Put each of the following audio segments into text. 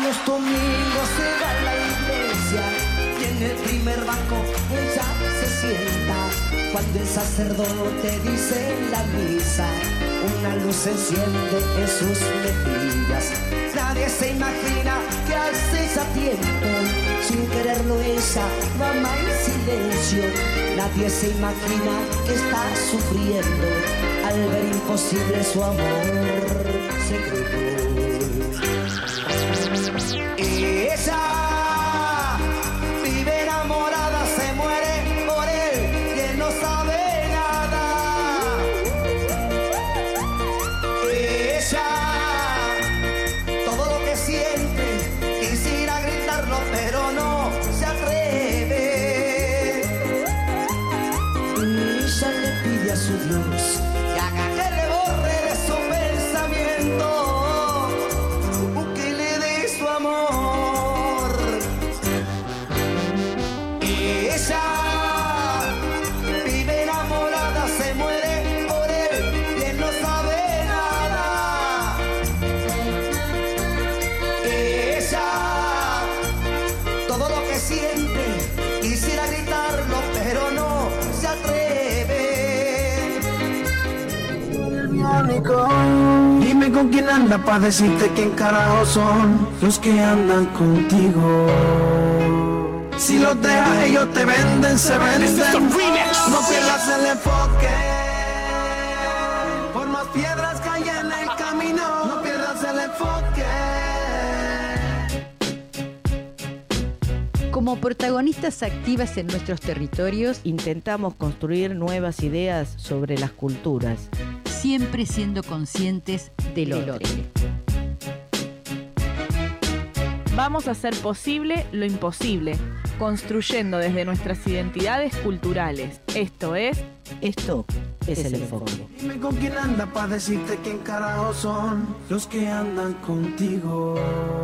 Los domingos se va a la iglesia y en el primer banco ella se sienta. Cuando el sacerdote dice la misa, una luz se enciende en sus mejillas. Nadie se imagina que hace ya tiempo, sin quererlo ella mama en silencio. Nadie se imagina que está sufriendo al ver imposible su amor secreto. Ella vive enamorada, se muere por él y él no sabe nada. Ella, todo lo que siente, quisiera gritarlo pero no se atreve. Ella le pide a su Dios que haga que le borre de su pensamiento, que le dé su amor. Ella vive enamorada, se muere por él y él no sabe nada. Ella, todo lo que siente, quisiera gritarlo pero no se atreve. El biónico. Dime con quién anda pa' decirte quién carajo son los que andan contigo. Si los dejas ellos te venden, se venden. No pierdas el enfoque. Por más piedras que hay en el camino, no pierdas el enfoque. Como protagonistas activas en nuestros territorios, intentamos construir nuevas ideas sobre las culturas, siempre siendo conscientes del otro. Vamos a hacer posible lo imposible, construyendo desde nuestras identidades culturales. Esto es el enfoque. Dime con quién anda pa' decirte quién carajo son los que andan contigo.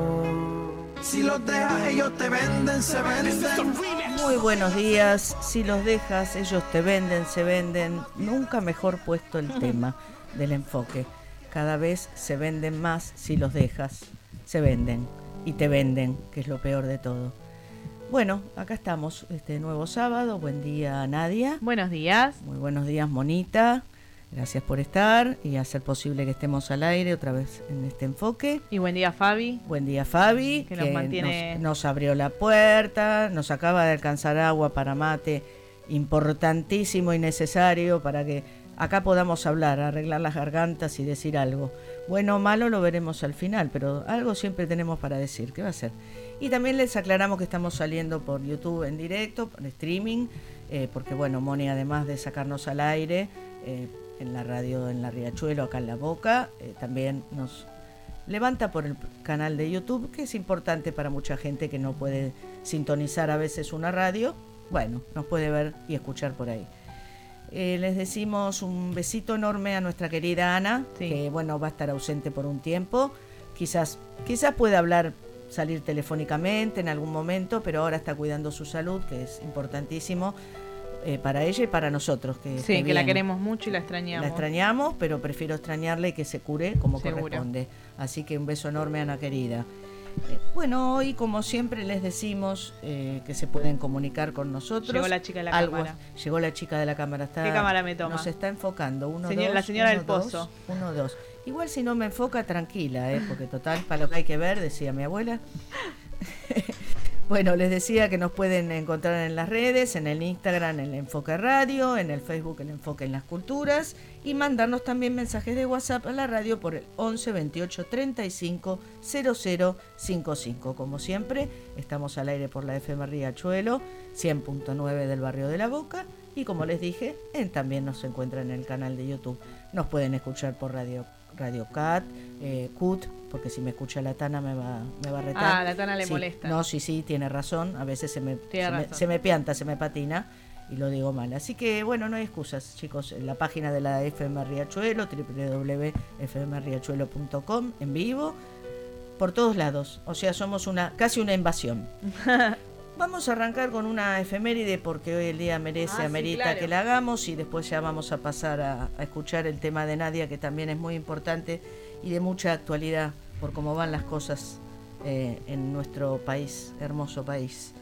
Si los dejas ellos te venden, se venden. Muy buenos días. Si los dejas ellos te venden, se venden. Nunca mejor puesto el tema del enfoque. Cada vez se venden más. Si los dejas, se venden y te venden, que es lo peor de todo. Bueno, acá estamos este nuevo sábado. Buen día, Nadia. Buenos días. Muy buenos días, Monita. Gracias por estar y hacer posible que estemos al aire otra vez en este enfoque. Y buen día, Fabi. Buen día, Fabi, que nos mantiene... nos abrió la puerta, nos acaba de alcanzar agua para mate, importantísimo y necesario para que acá podamos hablar, arreglar las gargantas y decir algo. Bueno o malo lo veremos al final, pero algo siempre tenemos para decir. ¿Qué va a ser? Y también les aclaramos que estamos saliendo por YouTube en directo, por streaming, porque bueno, Moni, además de sacarnos al aire, en la radio en la Riachuelo, acá en La Boca, también nos levanta por el canal de YouTube, que es importante para mucha gente que no puede sintonizar a veces una radio. Bueno, nos puede ver y escuchar por ahí. Les decimos un besito enorme a nuestra querida Ana, sí, que bueno, va a estar ausente por un tiempo. Quizás pueda hablar, salir telefónicamente en algún momento, pero ahora está cuidando su salud, que es importantísimo. Para ella y para nosotros que la queremos mucho y la extrañamos. La extrañamos, pero prefiero extrañarla y que se cure como corresponde. Así que un beso enorme, Ana querida. Bueno, hoy como siempre les decimos que se pueden comunicar con nosotros. Llegó la chica de la cámara. Llegó la chica de la cámara. ¿Qué cámara me toma? Nos está enfocando. La señora del pozo. 1, 2. Igual si no me enfoca, tranquila, porque total, para lo que hay que ver, decía mi abuela. Bueno, les decía que nos pueden encontrar en las redes, en el Instagram, el Enfoque Radio, en el Facebook, el Enfoque en las Culturas, y mandarnos también mensajes de WhatsApp a la radio por el 11 28 35 00 55. Como siempre, estamos al aire por la FM Riachuelo, 100.9 del barrio de La Boca, y como les dije, también nos encuentran en el canal de YouTube. Nos pueden escuchar por Radio CUT, porque si me escucha la Tana me va a retar. Ah, la Tana le sí, molesta. No, sí, tiene razón. A veces se me pianta, se me patina y lo digo mal. Así que, bueno, no hay excusas, chicos. En la página de la FM Riachuelo, www.fmriachuelo.com, en vivo, por todos lados. O sea, somos casi una invasión. Vamos a arrancar con una efeméride porque hoy el día amerita claro, que la hagamos, y después ya vamos a pasar a escuchar el tema de Nadia, que también es muy importante y de mucha actualidad por cómo van las cosas en nuestro país, hermoso país.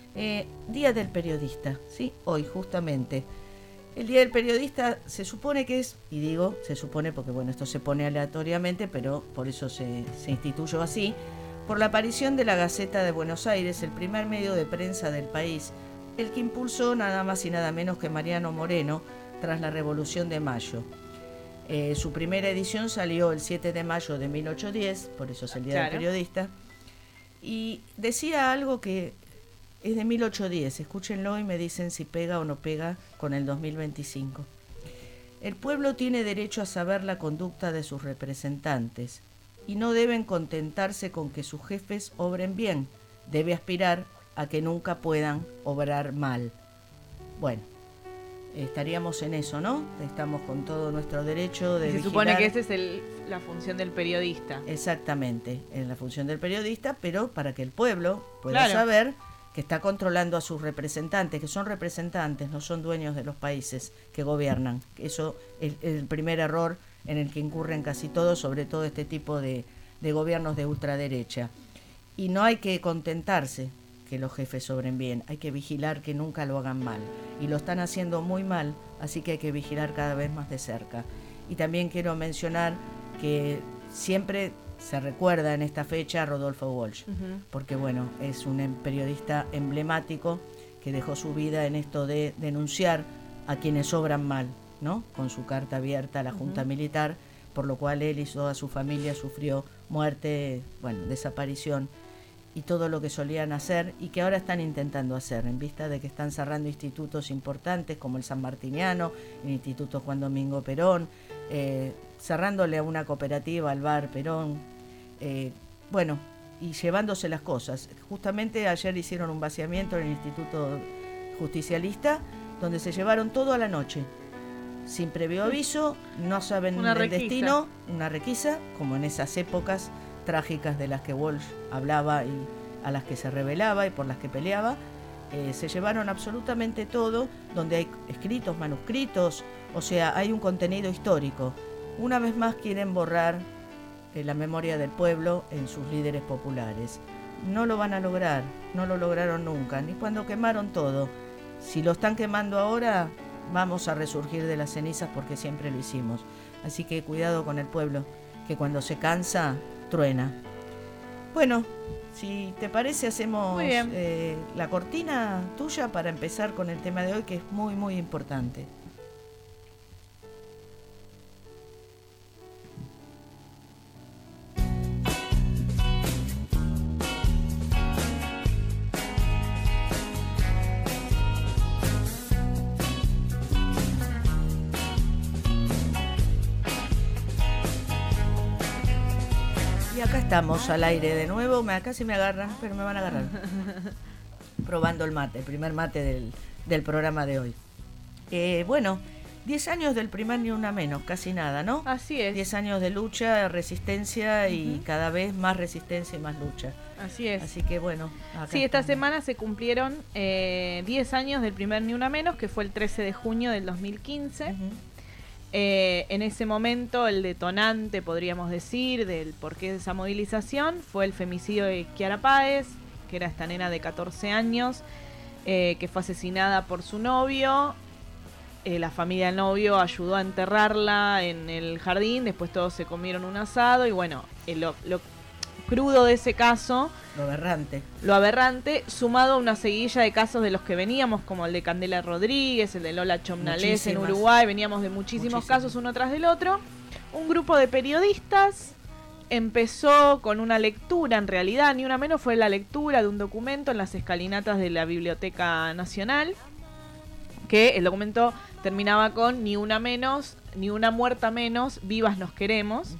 Día del Periodista, ¿sí? Hoy justamente. El Día del Periodista se supone que es, y digo se supone porque bueno, esto se pone aleatoriamente, pero por eso se instituyó así, por la aparición de la Gaceta de Buenos Aires, el primer medio de prensa del país, el que impulsó nada más y nada menos que Mariano Moreno tras la Revolución de Mayo. Su primera edición salió el 7 de mayo de 1810, por eso es el Día del Periodista, y decía algo que es de 1810, escúchenlo y me dicen si pega o no pega con el 2025. El pueblo tiene derecho a saber la conducta de sus representantes y no deben contentarse con que sus jefes obren bien, debe aspirar a que nunca puedan obrar mal. Bueno, estaríamos en eso, ¿no? Estamos con todo nuestro derecho de vigilar. Se supone que esa es la función del periodista. Exactamente, es la función del periodista, pero para que el pueblo pueda saber que está controlando a sus representantes, que son representantes, no son dueños de los países que gobiernan. Eso es el primer error en el que incurren casi todos, sobre todo este tipo de gobiernos de ultraderecha. Y no hay que contentarse que los jefes obren bien, hay que vigilar que nunca lo hagan mal. Y lo están haciendo muy mal, así que hay que vigilar cada vez más de cerca. Y también quiero mencionar que siempre se recuerda en esta fecha a Rodolfo Walsh, porque bueno, es un periodista emblemático que dejó su vida en esto de denunciar a quienes obran mal, ¿no? Con su carta abierta a la Junta Militar, por lo cual él y toda su familia sufrió muerte, bueno, desaparición y todo lo que solían hacer y que ahora están intentando hacer, en vista de que están cerrando institutos importantes como el San Martiniano, el Instituto Juan Domingo Perón, cerrándole a una cooperativa, al bar Perón, bueno, y llevándose las cosas. Justamente ayer hicieron un vaciamiento en el Instituto Justicialista, donde se llevaron todo a la noche, sin previo aviso, no saben el destino, una requisa, como en esas épocas trágicas de las que Walsh hablaba y a las que se rebelaba y por las que peleaba. Se llevaron absolutamente todo, donde hay escritos, manuscritos, o sea, hay un contenido histórico. Una vez más quieren borrar la memoria del pueblo en sus líderes populares. No lo van a lograr, no lo lograron nunca, ni cuando quemaron todo. Si lo están quemando ahora, vamos a resurgir de las cenizas porque siempre lo hicimos. Así que cuidado con el pueblo, que cuando se cansa, truena. Bueno, si te parece, hacemos la cortina tuya para empezar con el tema de hoy, que es muy, muy importante. Y acá estamos al aire de nuevo, casi me agarran, pero me van a agarrar. Probando el mate, el primer mate del programa de hoy. Bueno, 10 años del primer Ni Una Menos, casi nada, ¿no? Así es. 10 años de lucha, resistencia y cada vez más resistencia y más lucha. Así es. Así que bueno. Sí, esta semana se cumplieron 10 años del primer Ni Una Menos, que fue el 13 de junio del 2015. En ese momento el detonante, podríamos decir, del porqué de esa movilización fue el femicidio de Kiara Páez, que era esta nena de 14 años que fue asesinada por su novio. La familia del novio ayudó a enterrarla en el jardín, después todos se comieron un asado y bueno, lo crudo de ese caso, lo aberrante, sumado a una seguidilla de casos de los que veníamos, como el de Candela Rodríguez, el de Lola Chomnales en Uruguay, veníamos de muchísimos casos uno tras del otro. Un grupo de periodistas empezó con una lectura, en realidad Ni Una Menos fue la lectura de un documento en las escalinatas de la Biblioteca Nacional, que el documento terminaba con ni una menos, ni una muerta menos, vivas nos queremos.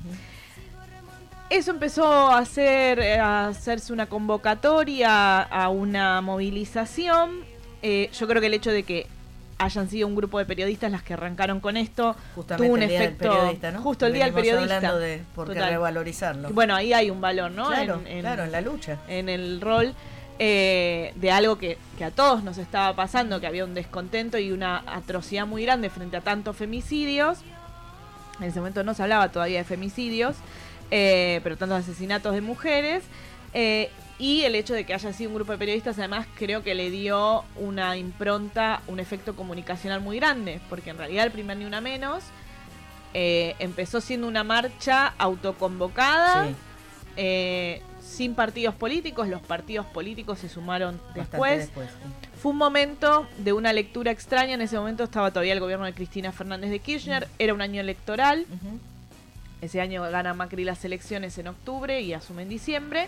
Eso empezó a hacerse una convocatoria a una movilización. Yo creo que el hecho de que hayan sido un grupo de periodistas las que arrancaron con esto justamente tuvo un el día efecto, del periodista, ¿no? Justo el día del periodista, hablando de por qué revalorizarlo. Bueno, ahí hay un valor, ¿no? Claro, en la lucha, en el rol de algo que a todos nos estaba pasando, que había un descontento y una atrocidad muy grande frente a tantos femicidios. En ese momento no se hablaba todavía de femicidios, pero tantos asesinatos de mujeres. Y el hecho de que haya sido un grupo de periodistas, además, creo que le dio una impronta, un efecto comunicacional muy grande, porque en realidad el primer Ni Una Menos empezó siendo una marcha autoconvocada, sin partidos políticos. Los partidos políticos se sumaron después. Fue un momento de una lectura extraña. En ese momento estaba todavía el gobierno de Cristina Fernández de Kirchner, era un año electoral. Ese año gana Macri las elecciones en octubre y asume en diciembre.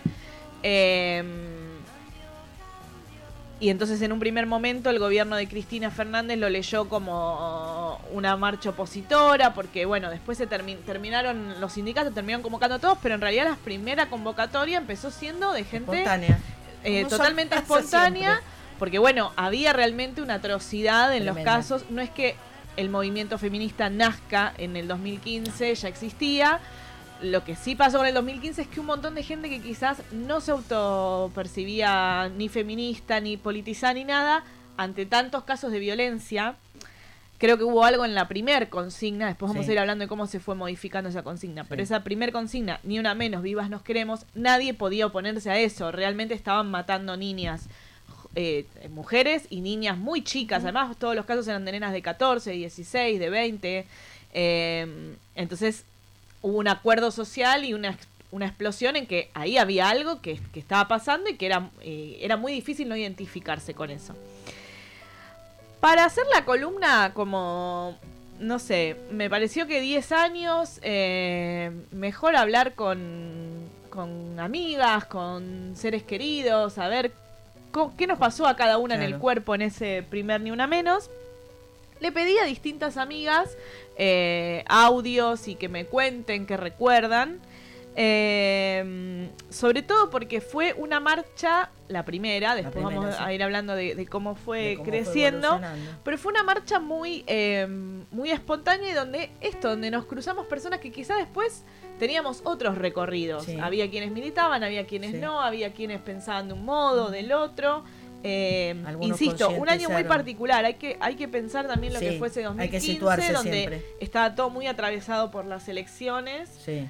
Y entonces en un primer momento el gobierno de Cristina Fernández lo leyó como una marcha opositora, porque bueno, después se terminaron los sindicatos, terminaron convocando a todos, pero en realidad la primera convocatoria empezó siendo de gente espontánea, totalmente espontánea, porque bueno, había realmente una atrocidad en tremenda. los casos. No es que el movimiento feminista nazca en el 2015, ya existía. Lo que sí pasó en el 2015 es que un montón de gente que quizás no se autopercibía ni feminista, ni politizada, ni nada, ante tantos casos de violencia, creo que hubo algo en la primer consigna, después vamos a ir hablando de cómo se fue modificando esa consigna, pero esa primer consigna, Ni Una Menos, vivas nos queremos, nadie podía oponerse a eso, realmente estaban matando niñas, mujeres y niñas muy chicas, además todos los casos eran de nenas de 14, 16, de 20, entonces hubo un acuerdo social y una explosión en que ahí había algo que estaba pasando y que era muy difícil no identificarse con eso. Para hacer la columna, como, no sé, me pareció que 10 años, mejor hablar con amigas, con seres queridos, a ver qué nos pasó a cada una en el cuerpo en ese primer Ni Una Menos. Le pedí a distintas amigas audios y que me cuenten, que recuerdan. Sobre todo porque fue una marcha, la primera, después vamos a ir hablando de cómo fue creciendo, pero fue una marcha muy espontánea y donde nos cruzamos personas que quizás después teníamos otros recorridos. Había quienes militaban, había quienes no, había quienes pensaban de un modo, del otro. Insisto, un año muy particular. Hay que pensar también lo que fue ese 2015, hay que situarse donde siempre. Estaba todo muy atravesado por las elecciones.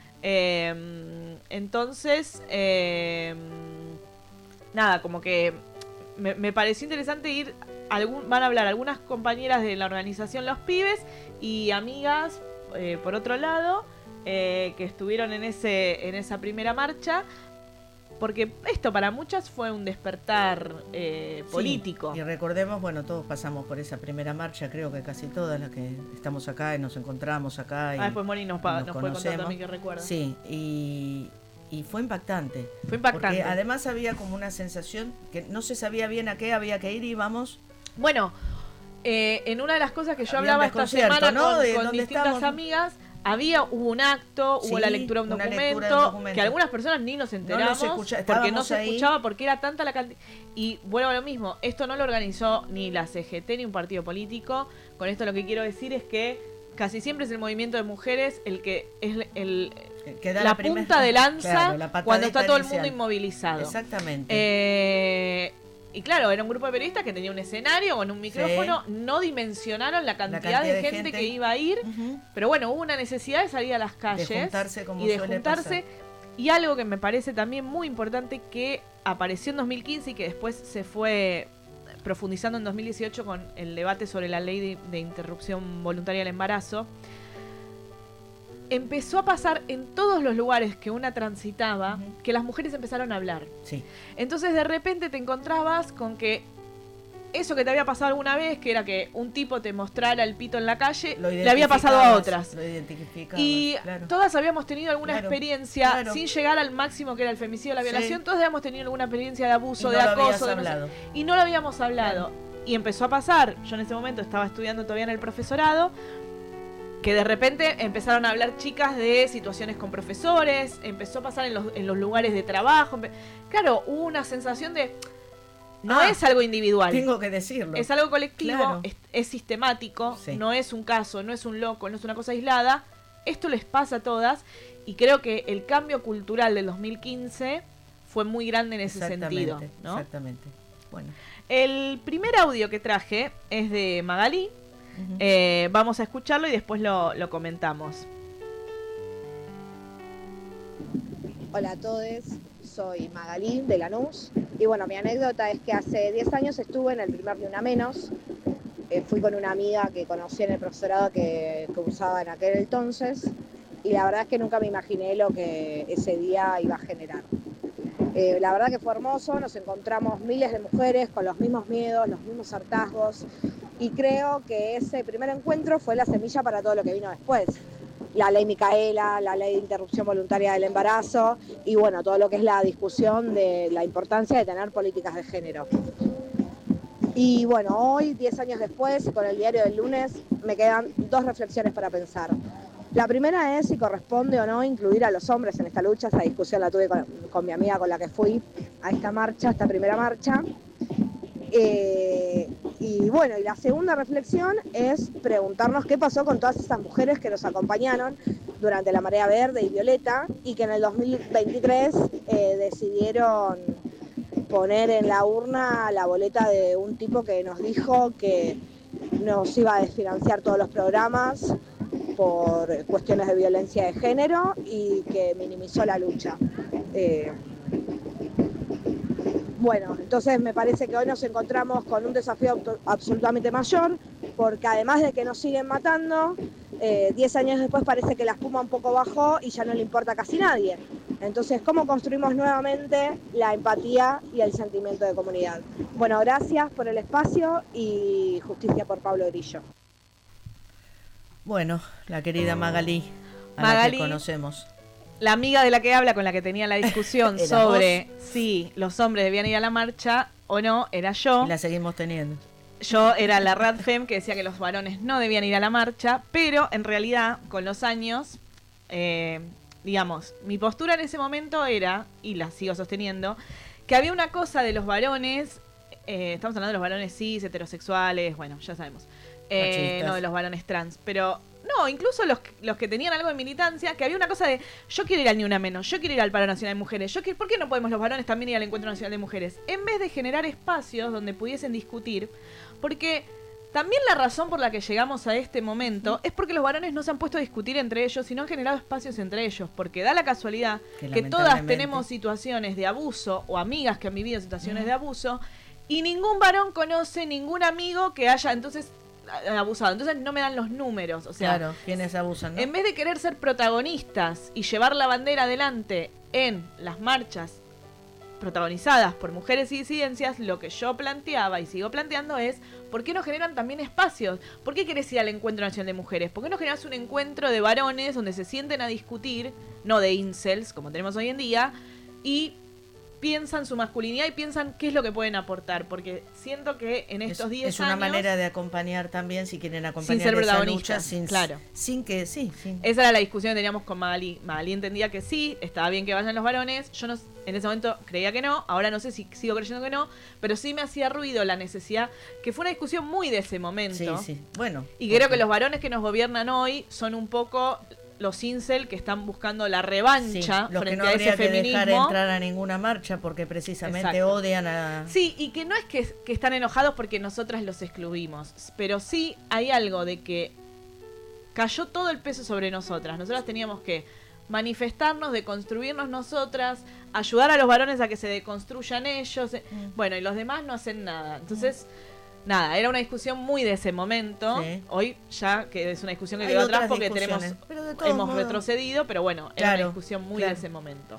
Entonces, nada, como que me pareció interesante ir. Van a hablar algunas compañeras de la organización Los Pibes y amigas, por otro lado, que estuvieron en esa primera marcha. Porque esto para muchas fue un despertar político. Y recordemos, bueno, todos pasamos por esa primera marcha, creo que casi todas las que estamos acá y nos encontramos acá. Y después Moni nos puede contar también que recuerda. Sí, y fue impactante. Fue impactante. Porque además había como una sensación que no se sabía bien a qué había que ir y íbamos. Bueno, en una de las cosas que yo hablaba esta semana, ¿no? con distintas amigas, hubo un acto, hubo la lectura de un documento, que algunas personas ni nos enteramos porque no se escuchaba, porque era tanta la cantidad. Y vuelvo a lo mismo, esto no lo organizó ni la CGT ni un partido político. Con esto lo que quiero decir es que casi siempre es el movimiento de mujeres el que es la punta de lanza, cuando está todo el mundo inmovilizado. Exactamente. Y claro, era un grupo de periodistas que tenía un escenario con un micrófono, no dimensionaron la cantidad de gente que iba a ir, pero bueno, hubo una necesidad de salir a las calles de juntarse como y de suele juntarse. pasar. Y algo que me parece también muy importante, que apareció en 2015 y que después se fue profundizando en 2018 con el debate sobre la ley de interrupción voluntaria del embarazo. Empezó a pasar en todos los lugares que una transitaba, que las mujeres empezaron a hablar. Entonces de repente te encontrabas con que eso que te había pasado alguna vez, que era que un tipo te mostrara el pito en la calle, le había pasado a otras. Y todas habíamos tenido alguna experiencia, sin llegar al máximo que era el femicidio, la violación, todas habíamos tenido alguna experiencia de abuso, de acoso. Y no lo habíamos hablado. Y empezó a pasar, yo en ese momento estaba estudiando todavía en el profesorado, que de repente empezaron a hablar chicas de situaciones con profesores, empezó a pasar en los lugares de trabajo. Claro, hubo una sensación de... No es algo individual. Tengo que decirlo. Es algo colectivo, es sistemático, no es un caso, no es un loco, no es una cosa aislada. Esto les pasa a todas y creo que el cambio cultural del 2015 fue muy grande en ese sentido, ¿no? Exactamente. Bueno. El primer audio que traje es de Magalí. Vamos a escucharlo y después lo comentamos. Hola a todos, soy Magalí de Lanús y bueno, mi anécdota es que hace 10 años estuve en el primer Ni Una Menos. Fui con una amiga que conocí en el profesorado que cursaba en aquel entonces y la verdad es que nunca me imaginé lo que ese día iba a generar. La verdad que fue hermoso, nos encontramos miles de mujeres con los mismos miedos, los mismos hartazgos y creo que ese primer encuentro fue la semilla para todo lo que vino después. La ley Micaela, la ley de interrupción voluntaria del embarazo y bueno, todo lo que es la discusión de la importancia de tener políticas de género. Y bueno, hoy, 10 años después, con el diario del lunes, me quedan 2 reflexiones para pensar. La primera es si corresponde o no incluir a los hombres en esta lucha. Esa discusión la tuve con mi amiga con la que fui a esta marcha, esta primera marcha. Y bueno, y la segunda reflexión es preguntarnos qué pasó con todas esas mujeres que nos acompañaron durante la Marea Verde y Violeta y que en el 2023 decidieron poner en la urna la boleta de un tipo que nos dijo que nos iba a desfinanciar todos los programas por cuestiones de violencia de género y que minimizó la lucha. Bueno, entonces me parece que hoy nos encontramos con un desafío absolutamente mayor, porque además de que nos siguen matando, 10 años después parece que la espuma un poco bajó y ya no le importa a casi nadie. Entonces, ¿cómo construimos nuevamente la empatía y el sentimiento de comunidad? Bueno, gracias por el espacio y justicia por Pablo Grillo. Bueno, la querida Magalí, la que conocemos. La amiga de la que habla, con la que tenía la discusión sobre si los hombres debían ir a la marcha o no, era yo. Y la seguimos teniendo. Yo era la Radfem que decía que los varones no debían ir a la marcha, pero en realidad, con los años, digamos, mi postura en ese momento era, y la sigo sosteniendo, que había una cosa de los varones, estamos hablando de los varones cis, heterosexuales, bueno, ya sabemos, no de los varones trans, pero no, incluso los que tenían algo de militancia, que había una cosa de, yo quiero ir al Ni Una Menos, yo quiero ir al Paro Nacional de Mujeres, ¿por qué no podemos los varones también ir al Encuentro Nacional de Mujeres? En vez de generar espacios donde pudiesen discutir, porque también la razón por la que llegamos a este momento es porque los varones no se han puesto a discutir entre ellos y no han generado espacios entre ellos, porque da la casualidad que todas tenemos situaciones de abuso o amigas que han vivido situaciones de abuso y ningún varón conoce ningún amigo que haya entonces abusado. Entonces no me dan los números, o sea, claro, quienes abusan, ¿no? En vez de querer ser protagonistas y llevar la bandera adelante en las marchas protagonizadas por mujeres y disidencias, lo que yo planteaba y sigo planteando es ¿por qué no generan también espacios? ¿Por qué querés ir al Encuentro Nacional de Mujeres? ¿Por qué no generas un encuentro de varones donde se sienten a discutir, no de incels como tenemos hoy en día, y piensan su masculinidad y piensan qué es lo que pueden aportar? Porque siento que en estos 10 años... Es una manera de acompañar también, si quieren acompañar sin ser protagonistas, claro. Sin que, sí. Esa era la discusión que teníamos con Magalí. Magalí entendía que sí, estaba bien que vayan los varones. Yo no, en ese momento creía que no, ahora no sé si sigo creyendo que no, pero sí me hacía ruido la necesidad, que fue una discusión muy de ese momento. Sí, bueno. Y creo que los varones que nos gobiernan hoy son un poco los incel que están buscando la revancha frente a ese feminismo. Los que no habría que dejar entrar a ninguna marcha porque precisamente odian a... Sí, y que no es que están enojados porque nosotras los excluimos, pero sí hay algo de que cayó todo el peso sobre nosotras. Nosotras teníamos que manifestarnos, deconstruirnos nosotras, ayudar a los varones a que se deconstruyan ellos. Bueno, y los demás no hacen nada. Entonces... Nada, era una discusión muy de ese momento. Sí. Hoy ya que es una discusión que quedó atrás porque hemos retrocedido, pero bueno, era una discusión muy de ese momento.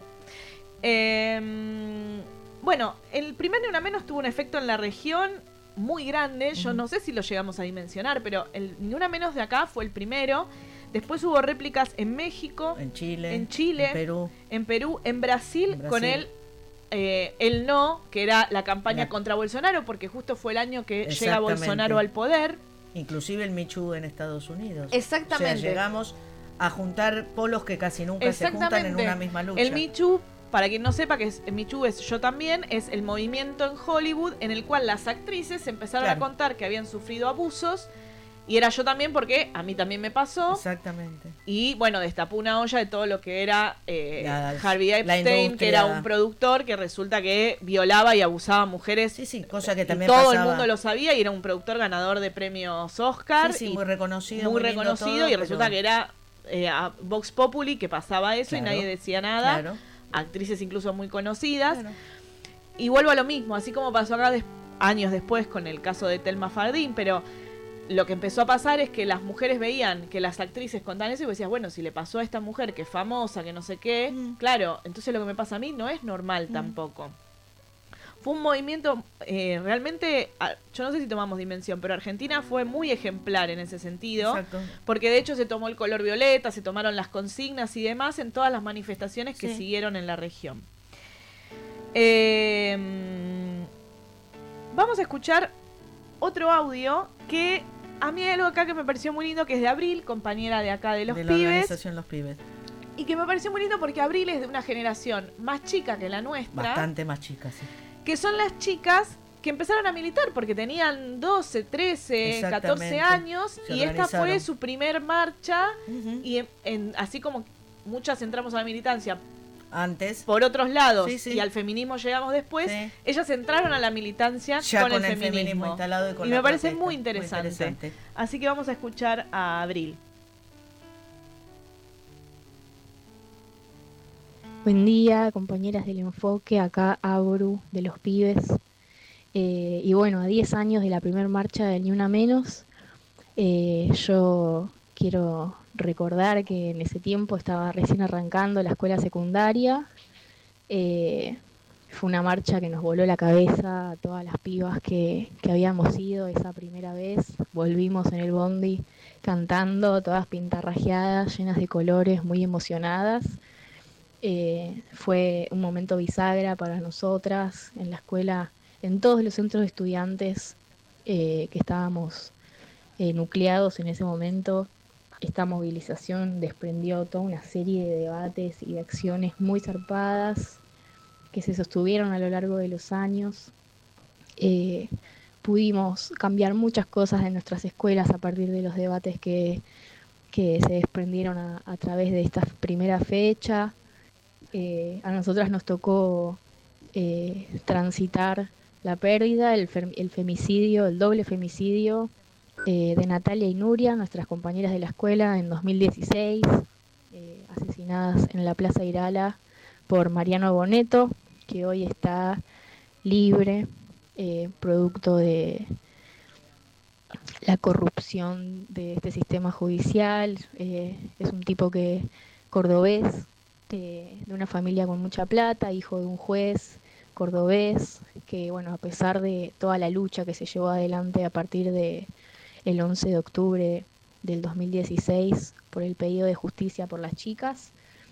Bueno, el primer Ni Una Menos tuvo un efecto en la región muy grande. Yo no sé si lo llegamos a dimensionar, pero el Ni Una Menos de acá fue el primero. Después hubo réplicas en México, en Chile, en Perú, en Brasil. Con el no, que era la campaña contra Bolsonaro, porque justo fue el año que llega Bolsonaro al poder. Inclusive el Me Too en Estados Unidos. Exactamente. O sea, llegamos a juntar polos que casi nunca se juntan en una misma lucha. El Me Too, para quien no sepa que el Me Too es Yo También, es el movimiento en Hollywood en el cual las actrices empezaron a contar que habían sufrido abusos. Y era Yo También porque a mí también me pasó. Exactamente. Y bueno, destapó una olla de todo lo que era Harvey Epstein, que era un productor que resulta que violaba y abusaba a mujeres. Sí, cosa que también todo el mundo lo sabía y era un productor ganador de premios Oscar. Sí, muy reconocido. Muy reconocido todo, y resulta que era Vox Populi que pasaba eso y nadie decía nada. Claro. actrices incluso muy conocidas. Claro. Y vuelvo a lo mismo, así como pasó acá años después con el caso de Thelma Fardín, pero lo que empezó a pasar es que las mujeres veían que las actrices contaban eso y decías, bueno, si le pasó a esta mujer que es famosa, que no sé qué, claro, entonces lo que me pasa a mí no es normal tampoco. Fue un movimiento realmente, yo no sé si tomamos dimensión, pero Argentina fue muy ejemplar en ese sentido. Exacto. Porque de hecho se tomó el color violeta, se tomaron las consignas y demás en todas las manifestaciones que siguieron en la región. Vamos a escuchar otro audio que a mí hay algo acá que me pareció muy lindo, que es de Abril, compañera de acá de Los de Pibes. La organización Los Pibes. Y que me pareció muy lindo porque Abril es de una generación más chica que la nuestra. Bastante más chica, sí. Que son las chicas que empezaron a militar porque tenían 12, 13, 14 años. Y esta fue su primer marcha. Y así como muchas entramos a la militancia antes por otros lados sí, sí. y al feminismo llegamos después, sí. Ellas entraron a la militancia ya con el feminismo instalado y con me parece protesta. muy interesante. Así que vamos a escuchar a Abril. Buen día, compañeras del Enfoque, acá Abru de Los Pibes. Y bueno, a 10 años de la primer marcha del Ni Una Menos, yo quiero recordar que en ese tiempo estaba recién arrancando la escuela secundaria. Fue una marcha que nos voló la cabeza a todas las pibas que habíamos ido esa primera vez. Volvimos en el bondi cantando, todas pintarrajeadas, llenas de colores, muy emocionadas. Fue un momento bisagra para nosotras en la escuela, en todos los centros de estudiantes que estábamos nucleados en ese momento. Esta movilización desprendió toda una serie de debates y de acciones muy zarpadas que se sostuvieron a lo largo de los años. Pudimos cambiar muchas cosas en nuestras escuelas a partir de los debates que se desprendieron a través de esta primera fecha. A nosotras nos tocó transitar la pérdida, el femicidio, el doble femicidio de Natalia y Nuria, nuestras compañeras de la escuela, en 2016, asesinadas en la Plaza Irala por Mariano Boneto, que hoy está libre, producto de la corrupción de este sistema judicial. Es un tipo cordobés, de una familia con mucha plata, hijo de un juez cordobés, que bueno, a pesar de toda la lucha que se llevó adelante a partir de el 11 de octubre del 2016 por el pedido de justicia por las chicas,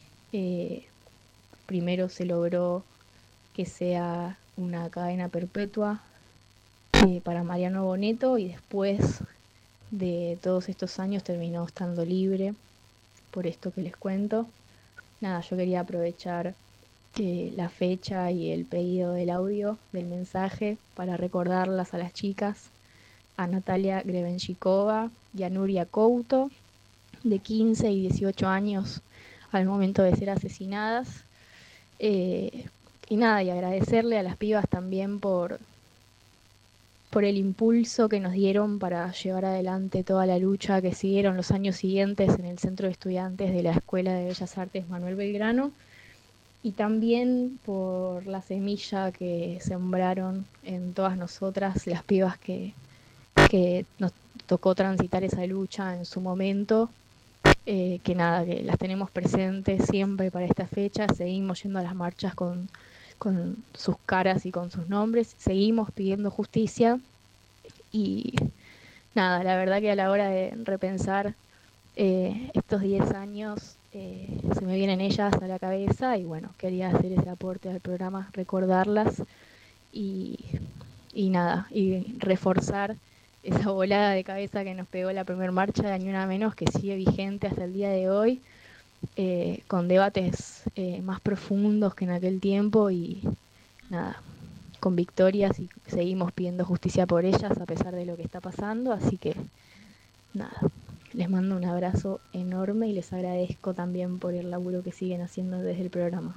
primero se logró que sea una cadena perpetua para Mariano Boneto, y después de todos estos años terminó estando libre por esto que les cuento. Nada, yo quería aprovechar la fecha y el pedido del audio, del mensaje, para recordarlas a las chicas, a Natalia Grebenchikova y a Nuria Couto, de 15 y 18 años al momento de ser asesinadas. Y nada, y agradecerle a las pibas también por el impulso que nos dieron para llevar adelante toda la lucha que siguieron los años siguientes en el Centro de Estudiantes de la Escuela de Bellas Artes Manuel Belgrano, y también por la semilla que sembraron en todas nosotras, las pibas que nos tocó transitar esa lucha en su momento, que nada, que las tenemos presentes siempre para esta fecha. Seguimos yendo a las marchas con sus caras y con sus nombres, seguimos pidiendo justicia. Y nada, la verdad que a la hora de repensar estos 10 años, se me vienen ellas a la cabeza, y bueno, quería hacer ese aporte al programa, recordarlas y nada, y reforzar esa volada de cabeza que nos pegó la primera marcha de Ni Una Menos, que sigue vigente hasta el día de hoy, con debates más profundos que en aquel tiempo, y nada, con victorias, y seguimos pidiendo justicia por ellas a pesar de lo que está pasando. Así que nada, les mando un abrazo enorme y les agradezco también por el laburo que siguen haciendo desde el programa.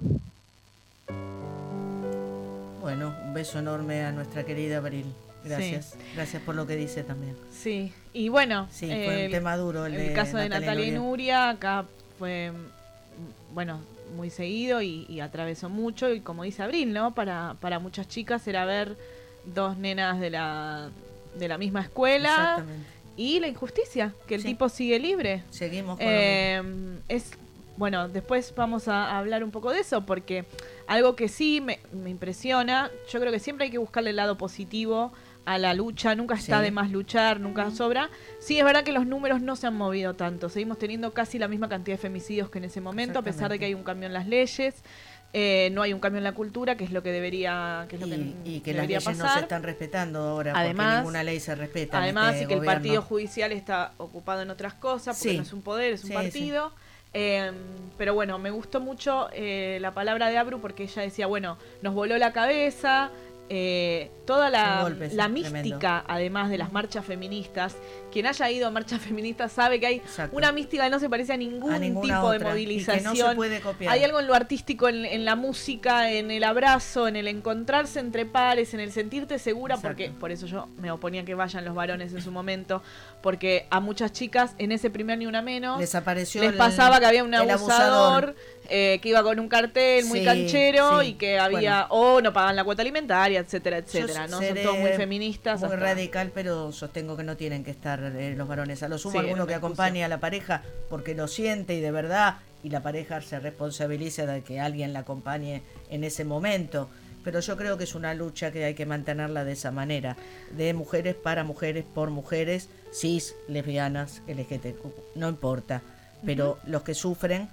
Bueno, un beso enorme a nuestra querida Abril. Gracias, sí. Gracias por lo que dice también. Sí, y bueno, sí, fue un tema duro el caso de Natalia y Nuria. Acá fue, bueno, muy seguido y atravesó mucho, y como dice Abril, ¿no? Para muchas chicas era ver dos nenas de la misma escuela. Exactamente. Y la injusticia, que el Sí. tipo sigue libre. Seguimos con lo mismo. Bueno, después vamos a hablar un poco de eso, porque algo que sí me impresiona, yo creo que siempre hay que buscarle el lado positivo a la lucha, nunca está Sí. de más luchar, nunca sobra. Sí, es verdad que los números no se han movido tanto, seguimos teniendo casi la misma cantidad de femicidios que en ese momento, a pesar de que hay un cambio en las leyes. No hay un cambio en la cultura, que es lo que debería, que es lo que Y que las debería leyes no pasar. se están respetando ahora, Además- porque ninguna ley se respeta. en Además, este y que el gobierno. partido judicial está ocupado en otras cosas, porque Sí. no es un poder, es un Sí, partido. Pero bueno, me gustó mucho la palabra de Abru, porque ella decía, bueno, nos voló la cabeza. Toda Un la golpe, sí, mística, tremendo. además de las marchas feministas, quien haya ido a marchas feministas sabe que hay Exacto. una mística que no se parece a ningún ninguna tipo de otra, y que movilización. no se puede copiar. Hay algo en lo artístico, en la música, en el abrazo, en el encontrarse entre pares, en el sentirte segura, Exacto. porque por eso yo me oponía a que vayan los varones en su momento, porque a muchas chicas en ese primer Ni Una Menos Les apareció les pasaba que había un el abusador, que iba con un cartel muy Sí, canchero, sí. y que había, o no pagan la cuota alimentaria, etcétera, Yo etcétera, ¿no? Son seré todos muy feministas. Muy hasta- radical, pero sostengo que no tienen que estar los varones. A lo sumo Sí, alguno era que una acompañe a la pareja porque lo siente y de verdad, y la pareja se responsabiliza de que alguien la acompañe en ese momento. Pero yo creo que es una lucha que hay que mantenerla de esa manera, de mujeres para mujeres, por mujeres, cis, lesbianas, LGTB, no importa. Pero los que sufren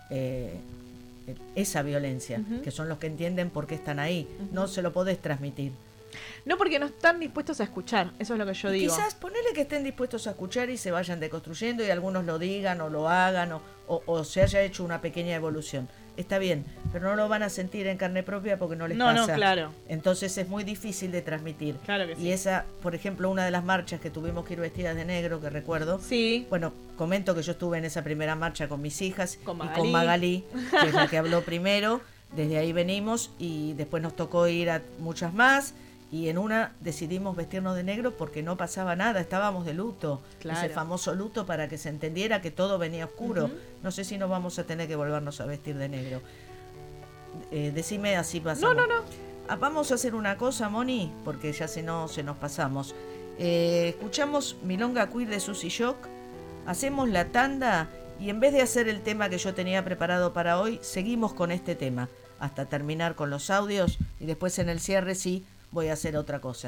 esa violencia, Ujú. que son los que entienden por qué están ahí, no se lo podés transmitir. No, porque no están dispuestos a escuchar, eso es lo que yo Y digo. quizás ponele que estén dispuestos a escuchar y se vayan deconstruyendo y algunos lo digan o lo hagan o se haya hecho una pequeña evolución. Está bien, pero no lo van a sentir en carne propia porque no les No, no, pasa. claro. Entonces es muy difícil de transmitir. Claro que sí. Y esa, por ejemplo, una de las marchas que tuvimos que ir vestidas de negro, que recuerdo. Sí. Bueno, comento que yo estuve en esa primera marcha con mis hijas Con y Magalí. con Magalí, que es la que habló primero. Desde ahí venimos y después nos tocó ir a muchas más. Y en una decidimos vestirnos de negro porque no pasaba nada, estábamos de luto. Claro. Ese famoso luto para que se entendiera que todo venía oscuro. Ujú. No sé si nos vamos a tener que volvernos a vestir de negro. Decime así pasamos. No. Vamos a hacer una cosa, Moni, porque ya se nos pasamos. Escuchamos Milonga Queer de Susy Shock, hacemos la tanda y en vez de hacer el tema que yo tenía preparado para hoy, seguimos con este tema hasta terminar con los audios y después en el cierre sí voy a hacer otra cosa.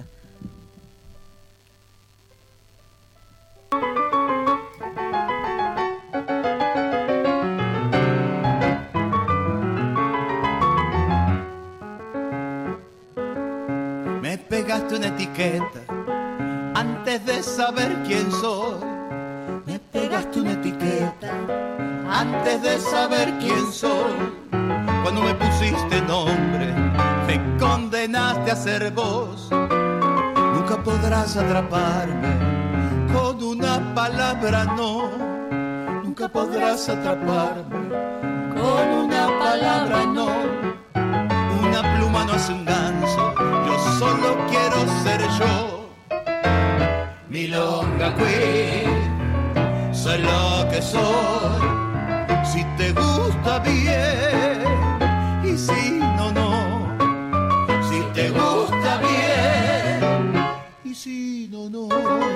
Me pegaste una etiqueta antes de saber quién soy. Me pegaste una etiqueta antes de saber quién soy. Cuando me pusiste nombre, me condenaste a ser vos. Nunca podrás atraparme con una palabra, no. Nunca podrás atraparme con una palabra, no. Una pluma no hace un ganso, yo solo quiero ser yo. Milonga Queer, soy lo que soy. Si te gusta bien, y si no, no. Si te gusta bien, y si no, no.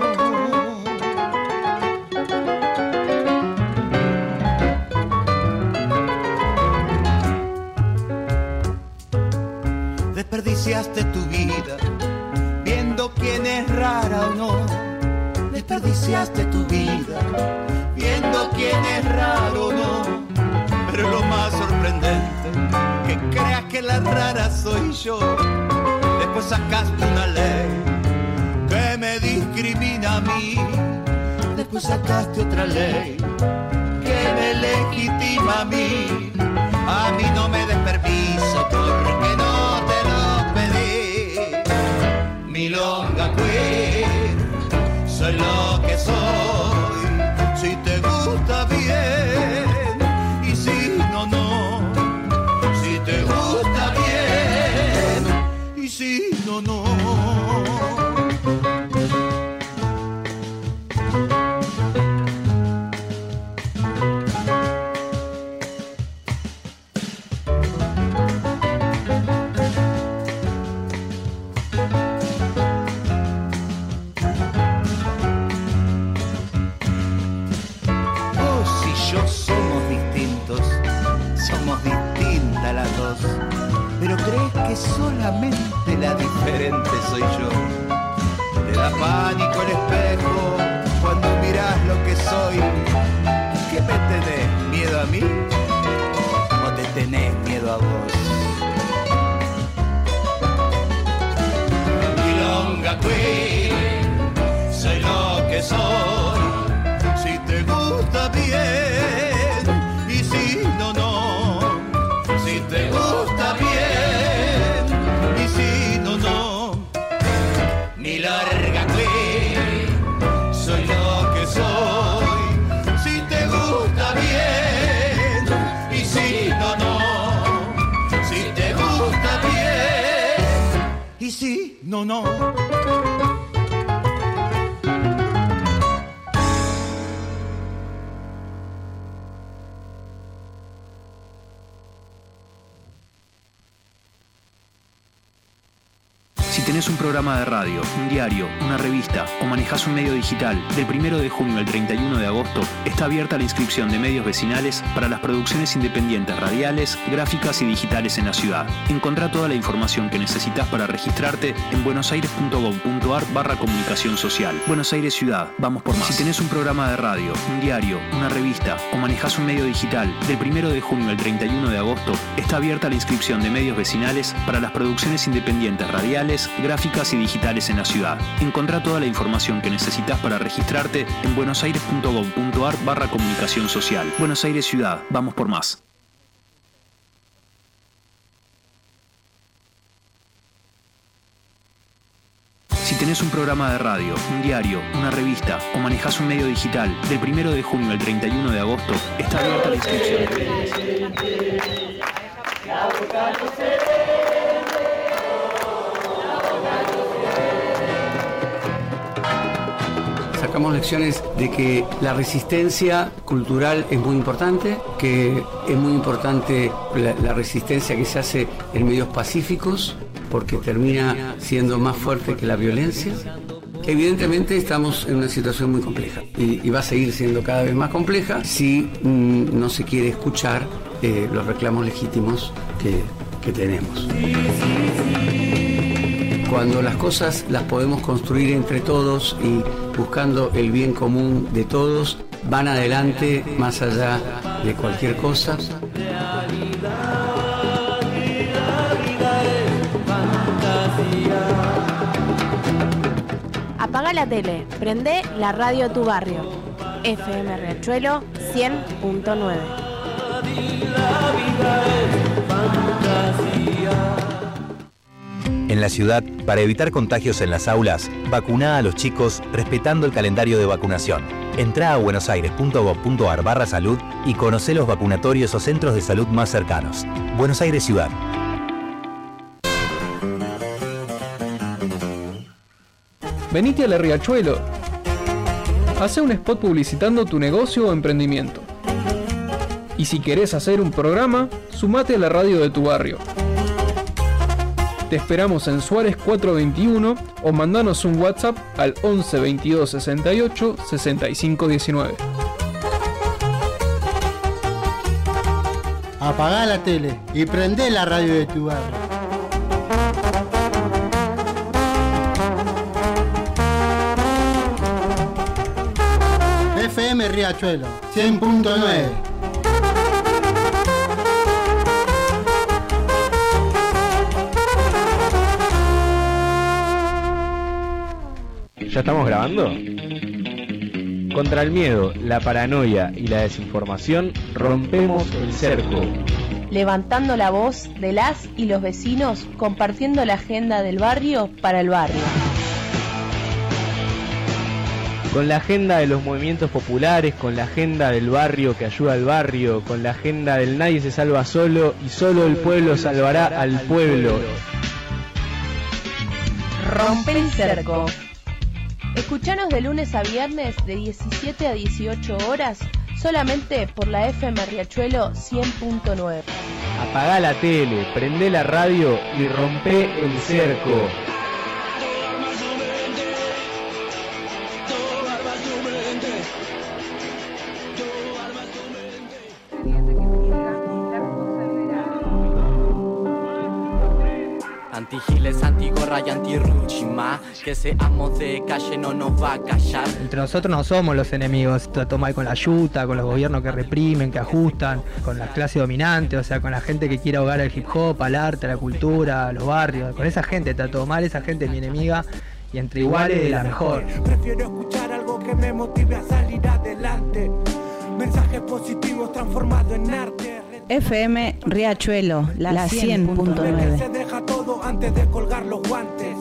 Desperdiciaste tu vida viendo quién es rara o no. Desperdiciaste tu vida viendo quién es raro o no. Pero lo más sorprendente, que creas que la rara soy yo. Después sacaste una ley que me discrimina a mí. Después sacaste otra ley que me legitima a mí. A mí no me des permiso porque no te lo pedí. Milonga Queer, soy lo que soy. Si te gusta bien, y si no, no. Si te gusta bien, y si no, no. solamente la diferente soy yo. Te da pánico el espejo cuando mirás lo que soy. ¿Qué me tenés? ¿Miedo a mí? ¿O te tenés miedo a vos? Milonga Queen, soy lo que soy. Si te gusta bien, y si no, no. Si te gusta bien, y si no, no. Mi larga Queen, soy lo que soy. Si te gusta bien, y si no, no. Si te gusta bien, y si no, no. Si tenés un programa de radio, un diario, una revista o manejás un medio digital, del 1 de junio al 31 de agosto está abierta la inscripción de medios vecinales para las producciones independientes radiales, gráficas y digitales en la ciudad. Encontrá toda la información que necesitas para registrarte en buenosaires.gov.ar/comunicación social. Buenos Aires Ciudad, vamos por más. Si tenés un programa de radio, un diario, una revista o manejás un medio digital, del 1 de junio al 31 de agosto está abierta la inscripción de medios vecinales para las producciones independientes radiales, gráficas y digitales en la ciudad. Encontrá toda la información que necesitas para registrarte en buenosaires.gov.ar/comunicación social. Buenos Aires Ciudad, vamos por más. Si tenés un programa de radio, un diario, una revista o manejás un medio digital, del 1 de junio al 31 de agosto está abierta la inscripción. Sacamos lecciones de que la resistencia cultural es muy importante, que es muy importante la resistencia que se hace en medios pacíficos, porque termina siendo más fuerte que la violencia. Evidentemente estamos en una situación muy compleja y va a seguir siendo cada vez más compleja si no se quiere escuchar los reclamos legítimos que tenemos. Cuando las cosas las podemos construir entre todos y buscando el bien común de todos, van adelante más allá de cualquier cosa. Apaga la tele, prende la radio de tu barrio. FM Riachuelo 100.9. En la ciudad, para evitar contagios en las aulas, vacuná a los chicos respetando el calendario de vacunación. Entrá a buenosaires.gov.ar/salud y conocé los vacunatorios o centros de salud más cercanos. Buenos Aires Ciudad. Venite a la Riachuelo. Hace un spot publicitando tu negocio o emprendimiento. Y si querés hacer un programa, sumate a la radio de tu barrio. Te esperamos en Suárez 421 o mandanos un WhatsApp al 11 22 68 65 19. Apagá la tele y prendé la radio de tu barrio. FM Riachuelo 100.9. ¿Ya estamos grabando? Contra el miedo, la paranoia y la desinformación, rompemos el cerco. Levantando la voz de las y los vecinos, compartiendo la agenda del barrio para el barrio. Con la agenda de los movimientos populares, con la agenda del barrio que ayuda al barrio, con la agenda del nadie se salva solo y solo el pueblo salvará al pueblo. Rompe el cerco. Escuchanos de lunes a viernes de 17 a 18 horas solamente por la FM Riachuelo 100.9. Apagá la tele, prendé la radio y rompe el cerco. Antigiles, antigorra y antirruchima. Que seamos de calle no nos va a callar. Entre nosotros no somos los enemigos. Trató mal con la yuta, con los gobiernos que reprimen, que ajustan, con las clases dominantes, o sea, con la gente que quiere ahogar al hip hop, al arte, a la cultura, a los barrios. Con esa gente trató mal, esa gente es mi enemiga. Y entre iguales la mejor. Prefiero escuchar algo que me motive a salir adelante. Mensajes positivos transformados en arte. FM Riachuelo, la 100.9. Se deja todo antes de colgar los guantes.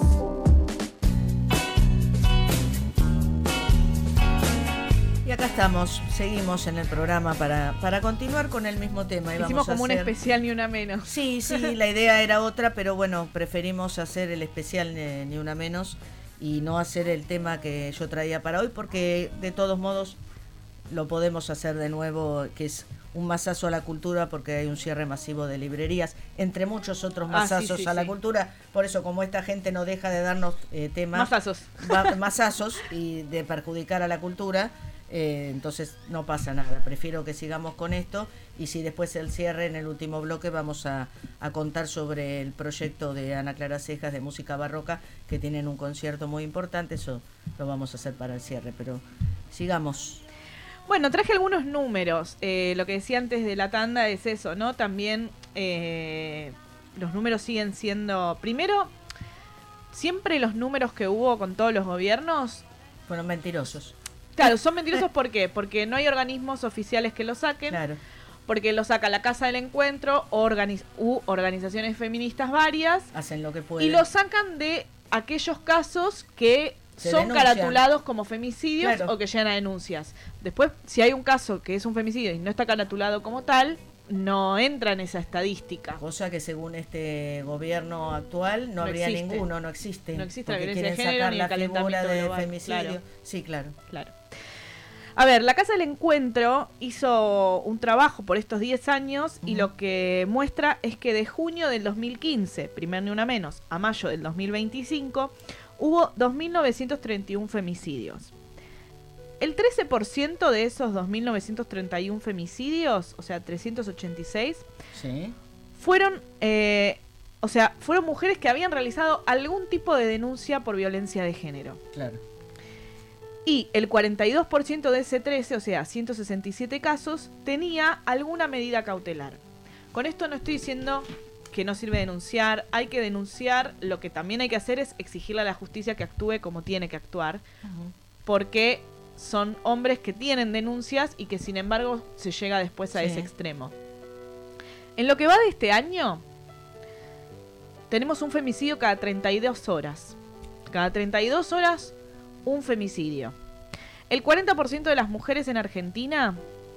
Y acá estamos, seguimos en el programa para continuar con el mismo tema. Hicimos como un especial Ni Una Menos. Sí, la idea era otra, pero bueno, preferimos hacer el especial Ni Una Menos y no hacer el tema que yo traía para hoy, porque de todos modos lo podemos hacer de nuevo, que es un mazazo a la cultura, porque hay un cierre masivo de librerías, entre muchos otros mazazos a la cultura. Por eso, como esta gente no deja de darnos temas, mazazos y de perjudicar a la cultura, entonces no pasa nada. Prefiero que sigamos con esto, y si después el cierre, en el último bloque, vamos a contar sobre el proyecto de Ana Clara Cejas de música barroca, que tienen un concierto muy importante. Eso lo vamos a hacer para el cierre, pero sigamos. Bueno, traje algunos números. Lo que decía antes de la tanda es eso, ¿no? También los números siguen siendo... Primero, siempre los números que hubo con todos los gobiernos... fueron mentirosos. Claro, son mentirosos. ¿Por qué? Porque no hay organismos oficiales que lo saquen. Claro. Porque lo saca la Casa del Encuentro u organizaciones feministas varias. Hacen lo que pueden. Y lo sacan de aquellos casos que son caratulados como femicidios, claro, o que llegan a denuncias. Después, si hay un caso que es un femicidio y no está caratulado como tal, no entra en esa estadística. Cosa que según este gobierno actual no habría existe. Ninguno, no existe. No existe la porque violencia de quieren género sacar ni la el calentamiento figura de global. femicidio. Claro. Sí, claro. A ver, la Casa del Encuentro hizo un trabajo por estos 10 años y lo que muestra es que de junio del 2015, primer Ni Una Menos, a mayo del 2025, hubo 2.931 femicidios. El 13% de esos 2.931 femicidios, o sea, 386, ¿sí?, fueron mujeres que habían realizado algún tipo de denuncia por violencia de género. Claro. Y el 42% de ese 13, o sea, 167 casos, tenía alguna medida cautelar. Con esto no estoy diciendo que no sirve denunciar, hay que denunciar. Lo que también hay que hacer es exigirle a la justicia que actúe como tiene que actuar, porque son hombres que tienen denuncias y que sin embargo se llega después a ese extremo. En lo que va de este año, tenemos un femicidio cada 32 horas. Cada 32 horas, un femicidio. El 40% de las mujeres en Argentina,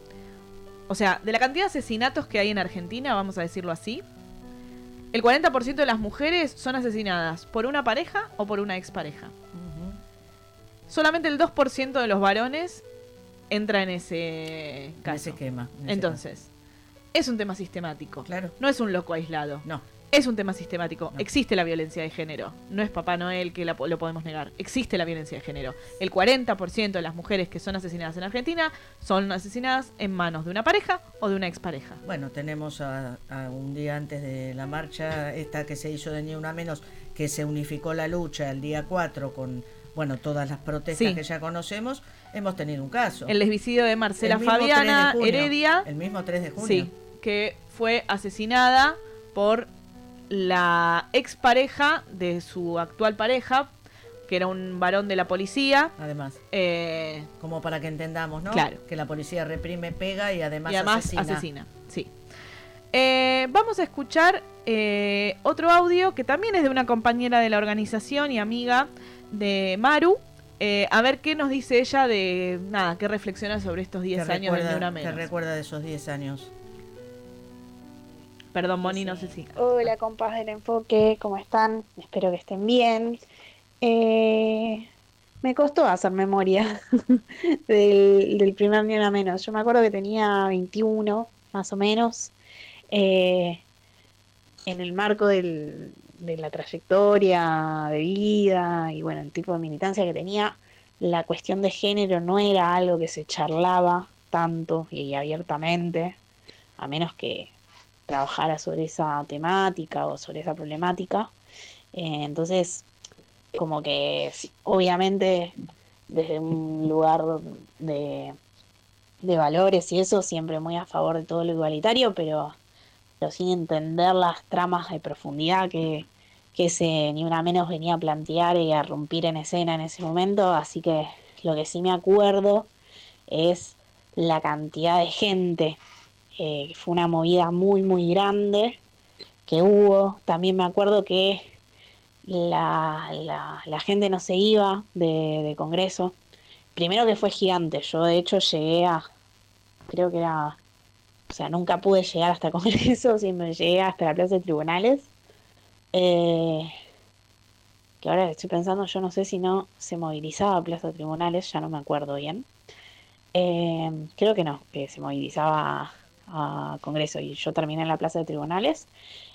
o sea, de la cantidad de asesinatos que hay en Argentina, vamos a decirlo así, el 40% de las mujeres son asesinadas por una pareja o por una expareja. Solamente el 2% de los varones entra en ese caso. En ese esquema. Entonces, es un tema sistemático. Claro. No es un loco aislado. No. Es un tema sistemático. No. Existe la violencia de género. No es Papá Noel que lo podemos negar. Existe la violencia de género. El 40% de las mujeres que son asesinadas en Argentina son asesinadas en manos de una pareja o de una expareja. Bueno, tenemos a un día antes de la marcha, esta que se hizo de Ni Una Menos, que se unificó la lucha el día 4 con, bueno, todas las protestas que ya conocemos. Hemos tenido un caso. El desvicidio de Marcela Fabiana Heredia. El mismo 3 de junio. Sí, que fue asesinada por la expareja de su actual pareja, que era un varón de la policía. Además, como para que entendamos, ¿no? Claro. Que la policía reprime, pega y además asesina. Sí. Vamos a escuchar otro audio que también es de una compañera de la organización y amiga de Maru. A ver qué nos dice ella de nada, qué reflexiona sobre estos 10 años de Ni Una Menos. ¿Qué recuerda de esos 10 años? Perdón, Moni, no sé si... Hola, compas del Enfoque, ¿cómo están? Espero que estén bien. Me costó hacer memoria del primer Ni Una Menos. Yo me acuerdo que tenía 21, más o menos. En el marco de la trayectoria de vida y bueno, el tipo de militancia que tenía, la cuestión de género no era algo que se charlaba tanto y abiertamente, a menos que trabajara sobre esa temática o sobre esa problemática. Entonces, como que obviamente desde un lugar de valores y eso, siempre muy a favor de todo lo igualitario, pero sin entender las tramas de profundidad que ese Ni Una Menos venía a plantear y a romper en escena en ese momento. Así que lo que sí me acuerdo es la cantidad de gente, que fue una movida muy muy grande que hubo. También me acuerdo que la gente no se iba de Congreso. Primero que fue gigante. Yo de hecho llegué creo que era, o sea, nunca pude llegar hasta Congreso, siempre llegué hasta la Plaza de Tribunales. Que ahora estoy pensando, yo no sé si no se movilizaba Plaza de Tribunales, ya no me acuerdo bien. Creo que no, que se movilizaba a Congreso y yo terminé en la Plaza de Tribunales.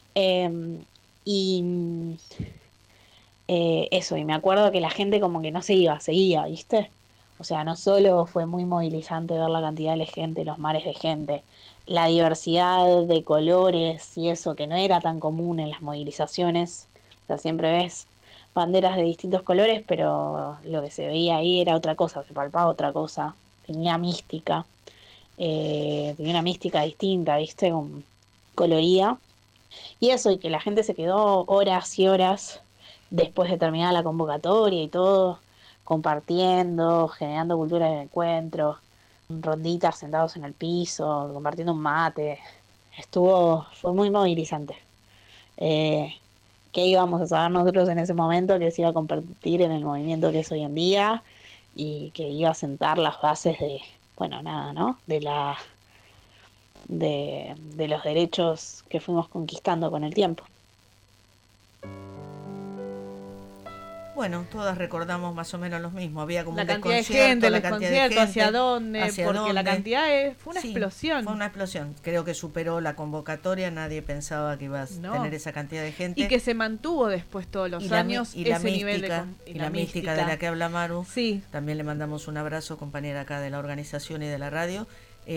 Eso, y me acuerdo que la gente como que no se iba, seguía, ¿viste? O sea, no solo fue muy movilizante ver la cantidad de gente, los mares de gente, la diversidad de colores y eso que no era tan común en las movilizaciones. O sea, siempre ves banderas de distintos colores, pero lo que se veía ahí era otra cosa, se palpaba otra cosa, tenía mística, tenía una mística distinta, ¿viste? Colorida. Y eso, y que la gente se quedó horas y horas después de terminar la convocatoria y todo, compartiendo, generando cultura de encuentro, ronditas sentados en el piso, compartiendo un mate. Fue muy movilizante. ¿Qué íbamos a saber nosotros en ese momento que se iba a convertir en el movimiento que es hoy en día y que iba a sentar las bases de, bueno, nada, ¿no? De los derechos que fuimos conquistando con el tiempo. Bueno, todas recordamos más o menos lo mismo. Había como la un cantidad de desconcierto, gente, la el cantidad desconcierto, de gente, hacia dónde, porque la cantidad fue una explosión. Fue una explosión. Creo que superó la convocatoria, nadie pensaba que iba a tener esa cantidad de gente. Y que se mantuvo después todos los años ese nivel de la mística de la que habla Maru. Sí. También le mandamos un abrazo, compañera acá de la organización y de la radio.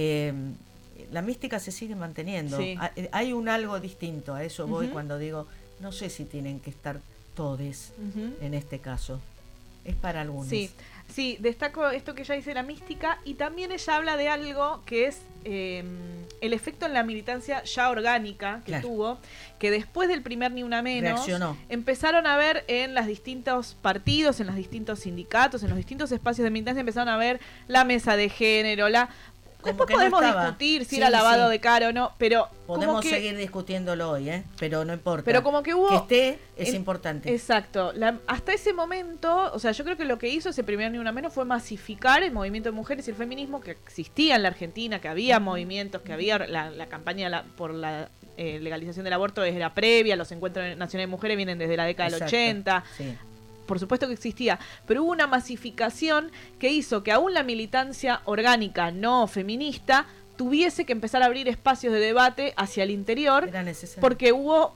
La mística se sigue manteniendo. Sí. Hay un algo distinto, a eso voy cuando digo, no sé si tienen que estar todes en este caso. Es para algunos. Sí, destaco esto que ella dice, la mística, y también ella habla de algo que es el efecto en la militancia ya orgánica que tuvo, que después del primer Ni Una Menos reaccionó. Empezaron a ver en los distintos partidos, en los distintos sindicatos, en los distintos espacios de militancia, empezaron a ver la mesa de género, después podemos discutir si era lavado de cara o no, pero podemos seguir discutiéndolo hoy, pero no importa. Pero como que hubo... Que es importante. Exacto. Hasta ese momento, o sea, yo creo que lo que hizo ese primer Ni Una Menos fue masificar el movimiento de mujeres y el feminismo que existía en la Argentina, que había movimientos, que había la campaña por la legalización del aborto era previa, los encuentros nacionales de mujeres vienen desde la década del 80. Sí. Por supuesto que existía, pero hubo una masificación que hizo que aún la militancia orgánica no feminista tuviese que empezar a abrir espacios de debate hacia el interior, porque hubo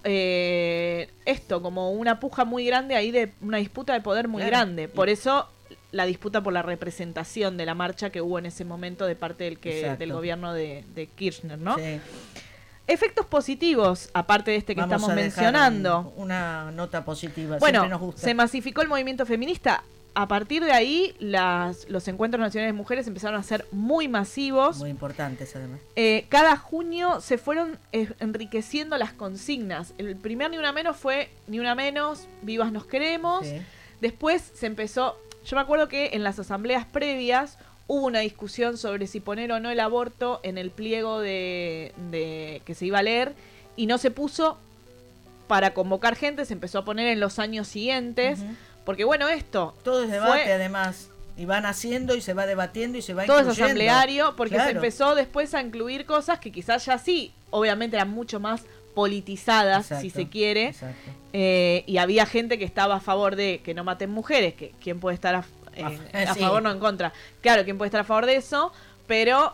como una puja muy grande ahí, de una disputa de poder muy grande. Por eso la disputa por la representación de la marcha que hubo en ese momento de parte del gobierno de Kirchner, ¿no? Sí. Efectos positivos, aparte de este que estamos mencionando. Una nota positiva, bueno, siempre nos gusta. Se masificó el movimiento feminista. A partir de ahí, los encuentros nacionales de mujeres empezaron a ser muy masivos. Muy importantes, además. Cada junio se fueron enriqueciendo las consignas. El primer Ni Una Menos fue Ni Una Menos, vivas nos queremos. Sí. Después se empezó... Yo me acuerdo que en las asambleas previas hubo una discusión sobre si poner o no el aborto en el pliego de que se iba a leer, y no se puso para convocar gente, se empezó a poner en los años siguientes, porque bueno, todo es debate, además, y van haciendo y se va debatiendo y se va todo incluyendo. Todo es asambleario, porque se empezó después a incluir cosas que quizás ya sí, obviamente eran mucho más politizadas, si se quiere, y había gente que estaba a favor de que no maten mujeres, que quién puede estar a favor, no en contra. Claro, ¿quién puede estar a favor de eso? Pero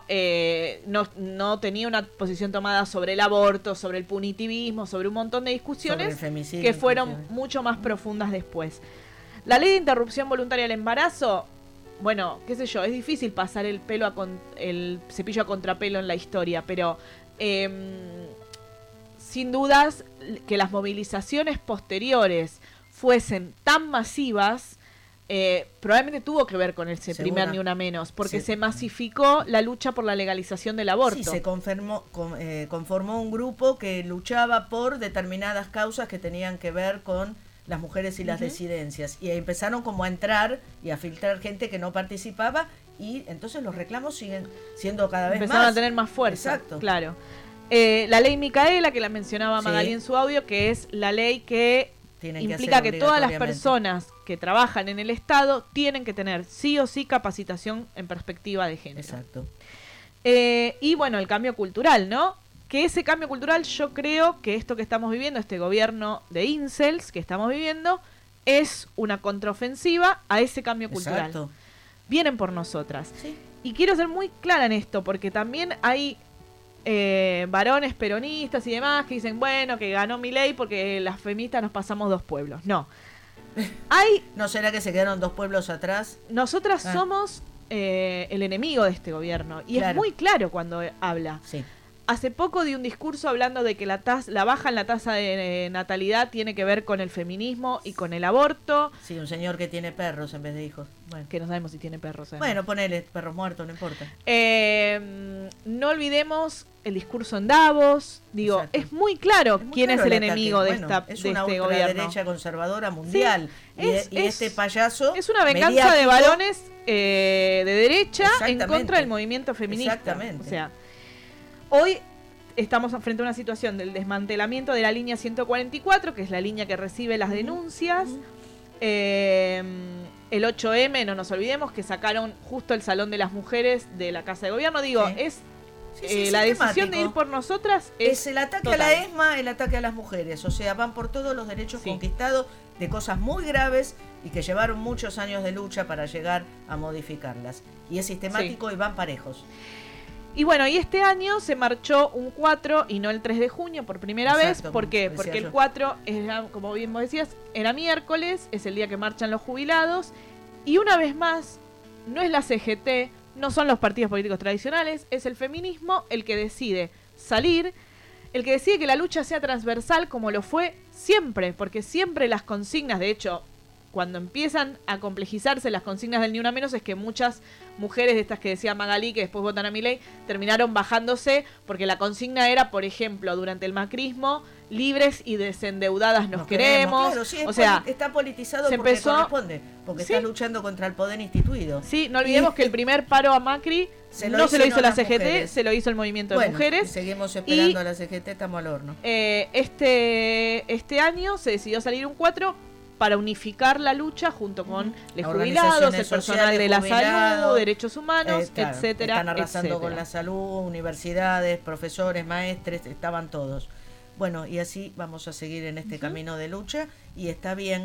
no tenía una posición tomada sobre el aborto, sobre el punitivismo, sobre un montón de discusiones que fueron mucho más profundas después. La ley de interrupción voluntaria del embarazo, bueno, qué sé yo, es difícil pasar el cepillo a contrapelo en la historia, pero sin dudas que las movilizaciones posteriores fuesen tan masivas, probablemente tuvo que ver con ese primer Ni Una Menos, porque se masificó la lucha por la legalización del aborto. Sí, se conformó un grupo que luchaba por determinadas causas que tenían que ver con las mujeres y las disidencias, y empezaron como a entrar y a filtrar gente que no participaba, y entonces los reclamos siguen siendo cada vez empezaron más. a tener más fuerza. Exacto. Claro. La ley Micaela, que la mencionaba Magalí en su audio, que es la ley que implica que todas las personas que trabajan en el Estado tienen que tener sí o sí capacitación en perspectiva de género. Exacto. Y bueno, el cambio cultural, ¿no? Que ese cambio cultural, yo creo que esto que estamos viviendo, este gobierno de incels que estamos viviendo, es una contraofensiva a ese cambio cultural. Exacto. Vienen por nosotras. Sí. Y quiero ser muy clara en esto, porque también hay varones peronistas y demás que dicen, bueno, que ganó Milei porque las feministas nos pasamos 2 pueblos. No. ¿No será que se quedaron 2 pueblos atrás? Nosotras somos el enemigo de este gobierno. Y es muy claro cuando habla. Sí. Hace poco di un discurso hablando de que la baja en la tasa de natalidad tiene que ver con el feminismo y con el aborto. Sí, un señor que tiene perros en vez de hijos. Bueno. Que no sabemos si tiene perros. Bueno, ponele perros muertos, no importa. No olvidemos el discurso en Davos. Digo, Exacto. es muy claro quién es el enemigo de es una este gobierno. ultraderecha conservadora mundial. Sí, y este payaso es una venganza mediático, de varones de derecha en Exactamente. contra del movimiento feminista. Exactamente. O sea, hoy estamos frente a una situación del desmantelamiento de la línea 144, que es la línea que recibe las denuncias. El 8M, no nos olvidemos, que sacaron justo el Salón de las Mujeres de la Casa de Gobierno. Digo, es la decisión de ir por nosotras. Es el ataque a la ESMA, el ataque a las mujeres. O sea, van por todos los derechos conquistados de cosas muy graves y que llevaron muchos años de lucha para llegar a modificarlas. Y es sistemático y van parejos. Y bueno, y este año se marchó un 4 y no el 3 de junio por primera vez. ¿Por qué? Porque el 4, era, como bien vos decías, era miércoles, es el día que marchan los jubilados. Y una vez más, no es la CGT, no son los partidos políticos tradicionales, es el feminismo el que decide salir, el que decide que la lucha sea transversal como lo fue siempre, porque siempre las consignas, de hecho, cuando empiezan a complejizarse las consignas del Ni Una Menos, es que muchas mujeres de estas que decía Magalí, que después votan a Milei, terminaron bajándose, porque la consigna era, por ejemplo, durante el macrismo, libres y desendeudadas nos queremos. Claro, sí, o sea, está politizado se porque empezó, corresponde, porque está luchando contra el poder instituido. Sí, no olvidemos que el primer paro a Macri no se lo hizo la CGT, mujeres. Se lo hizo el movimiento de mujeres. Seguimos esperando a la CGT, estamos al horno. Este año se decidió salir un 4 para unificar la lucha junto con los jubilados, el personal de la salud, derechos humanos, claro, etcétera. Están arrasando etcétera. con la salud, universidades, profesores, maestres, estaban todos. Bueno, y así vamos a seguir en este camino de lucha, y está bien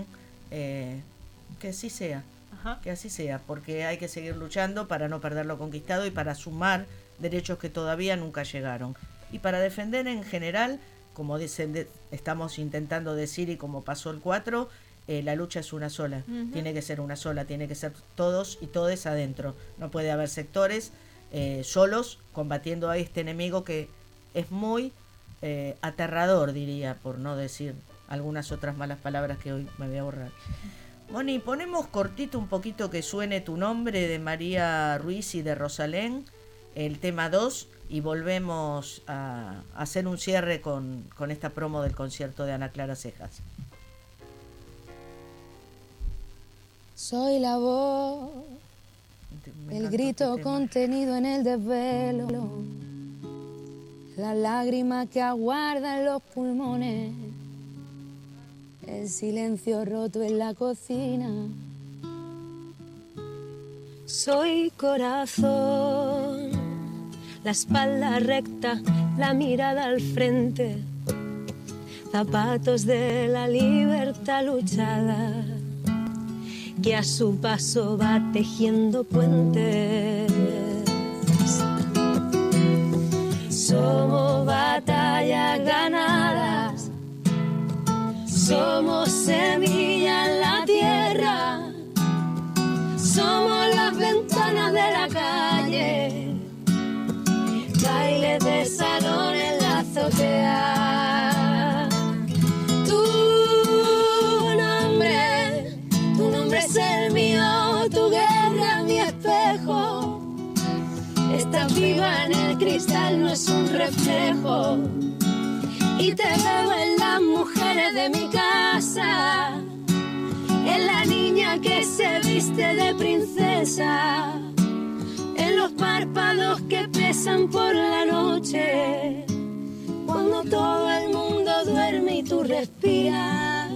que así sea, que así sea, porque hay que seguir luchando para no perder lo conquistado y para sumar derechos que todavía nunca llegaron. Y para defender en general, como estamos intentando decir y como pasó el 4, la lucha es una sola, tiene que ser una sola, tiene que ser todos y todes adentro. No puede haber sectores solos combatiendo a este enemigo que es muy aterrador, diría, por no decir algunas otras malas palabras que hoy me voy a borrar. Moni, ponemos cortito un poquito que suene Tu Nombre de María Ruiz y de Rosalén, el tema 2, y volvemos a hacer un cierre con esta promo del concierto de Ana Clara Cejas. Soy la voz, el grito contenido en el desvelo, la lágrima que aguarda en los pulmones, el silencio roto en la cocina. Soy corazón, la espalda recta, la mirada al frente, zapatos de la libertad luchada, que a su paso va tejiendo puentes. Somos batallas ganadas, somos semillas en la tierra, somos las ventanas de la calle, bailes de salón en la azotea. Tu nombre cristal no es un reflejo. Y te veo en las mujeres de mi casa, en la niña que se viste de princesa, en los párpados que pesan por la noche, cuando todo el mundo duerme y tú respiras.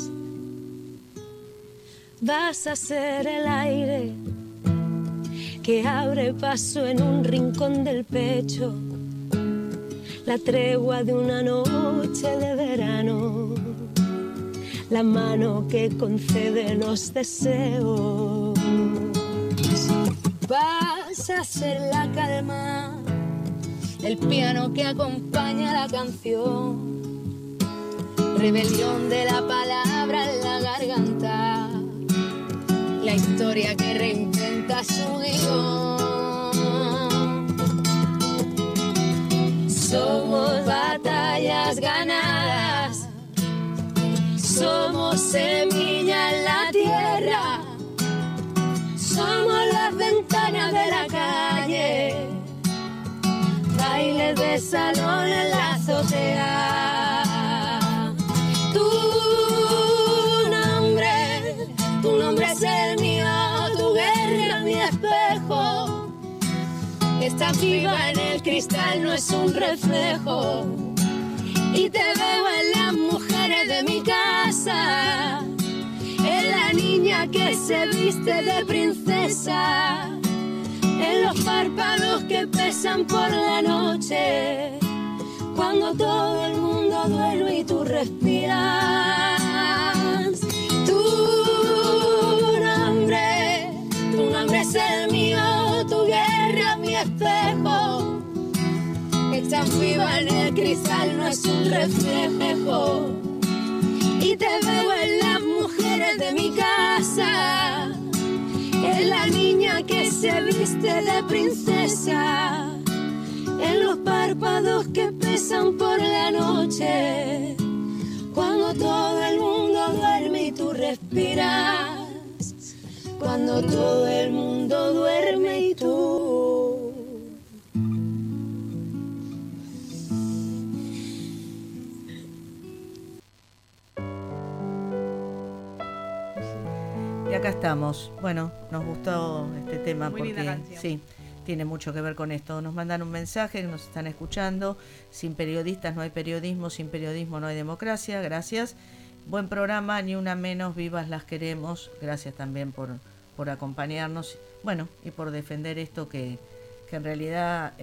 Vas a ser el aire que abre paso en un rincón del pecho, la tregua de una noche de verano, la mano que concede los deseos. Vas a ser la calma, el piano que acompaña la canción, rebelión de la palabra en la garganta, la historia que reinventa su guión. Somos batallas ganadas, somos semilla en la tierra, somos las ventanas de la calle, bailes de salón en la azotea. Tu nombre es el mío, tu guerra mi espejo. Estás viva en el cristal, no es un reflejo. Y te veo en las mujeres de mi casa, en la niña que se viste de princesa, en los párpados que pesan por la noche, cuando todo el mundo duerme y tú respiras. Tu nombre es el mío, tu guerra mi espejo. Estás viva en el cristal, no es un reflejo. Y te veo en las mujeres de mi casa, en la niña que se viste de princesa, en los párpados que pesan por la noche, cuando todo el mundo duerme y tú respiras. Cuando todo el mundo duerme y tú. Y acá estamos. Bueno, nos gustó este tema Muy linda porque canción. sí, tiene mucho que ver con esto. Nos mandan un mensaje, nos están escuchando. Sin periodistas no hay periodismo, sin periodismo no hay democracia. Gracias. Buen programa, ni una menos, vivas las queremos. Gracias también por acompañarnos, bueno, y por defender esto que en realidad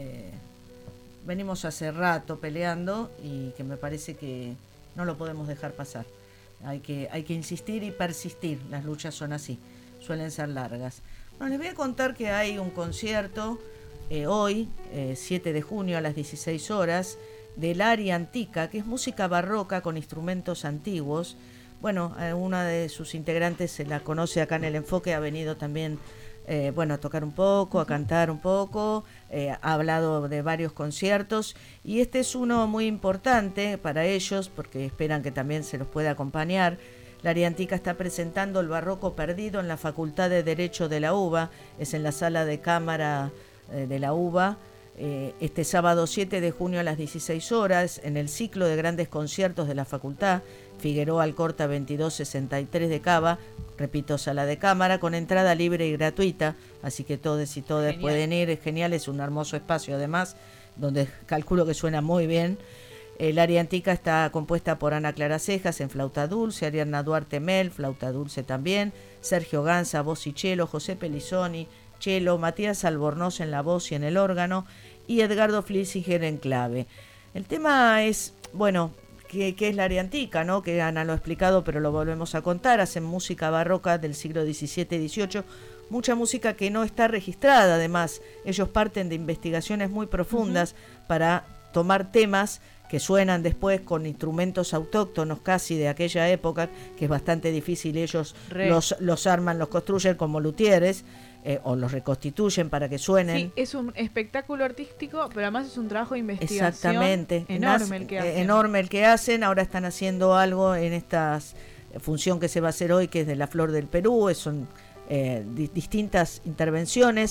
venimos hace rato peleando y que me parece que no lo podemos dejar pasar. Hay que insistir y persistir, las luchas son así, suelen ser largas. Bueno, les voy a contar que hay un concierto hoy, 7 de junio a las 16 horas, del Aria Antica, que es música barroca con instrumentos antiguos. Bueno, una de sus integrantes se la conoce acá en El Enfoque, ha venido también a tocar un poco, a cantar un poco, ha hablado de varios conciertos y este es uno muy importante para ellos porque esperan que también se los pueda acompañar. La Aria Antica está presentando el Barroco Perdido en la Facultad de Derecho de la UBA, es en la sala de cámara de la UBA. Este sábado 7 de junio a las 16 horas, en el ciclo de grandes conciertos de la facultad, Figueroa Alcorta 2263 de Cava, repito, sala de cámara, con entrada libre y gratuita, así que todos y todas pueden ir, es genial, es un hermoso espacio además, donde calculo que suena muy bien. El Aria Antica está compuesta por Ana Clara Cejas en flauta dulce, Ariadna Duarte Mel, flauta dulce también, Sergio Ganza, voz y cello, José Pelizoni, cello, Matías Albornoz en la voz y en el órgano, y Edgardo Flisinger en clave. El tema es, bueno, ¿qué es la Aria Antica, ¿no? Que Ana lo ha explicado, pero lo volvemos a contar. Hacen música barroca del siglo XVII y XVIII, mucha música que no está registrada, además. Ellos parten de investigaciones muy profundas para tomar temas que suenan después con instrumentos autóctonos casi de aquella época, que es bastante difícil, ellos los arman, los construyen como luthieres, o los reconstituyen para que suenen. Sí, es un espectáculo artístico, pero además es un trabajo de investigación. Exactamente. Enorme el que hacen. Enorme el que hacen. Ahora están haciendo algo en esta función que se va a hacer hoy, que es de la Flor del Perú. Son distintas intervenciones.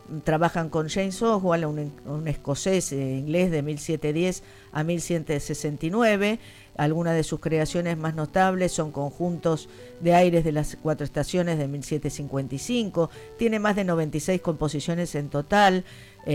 trabajan con James Oswald, un escocés inglés de 1710 a 1169. Algunas de sus creaciones más notables son conjuntos de aires de las 4 estaciones de 1755. Tiene más de 96 composiciones en total.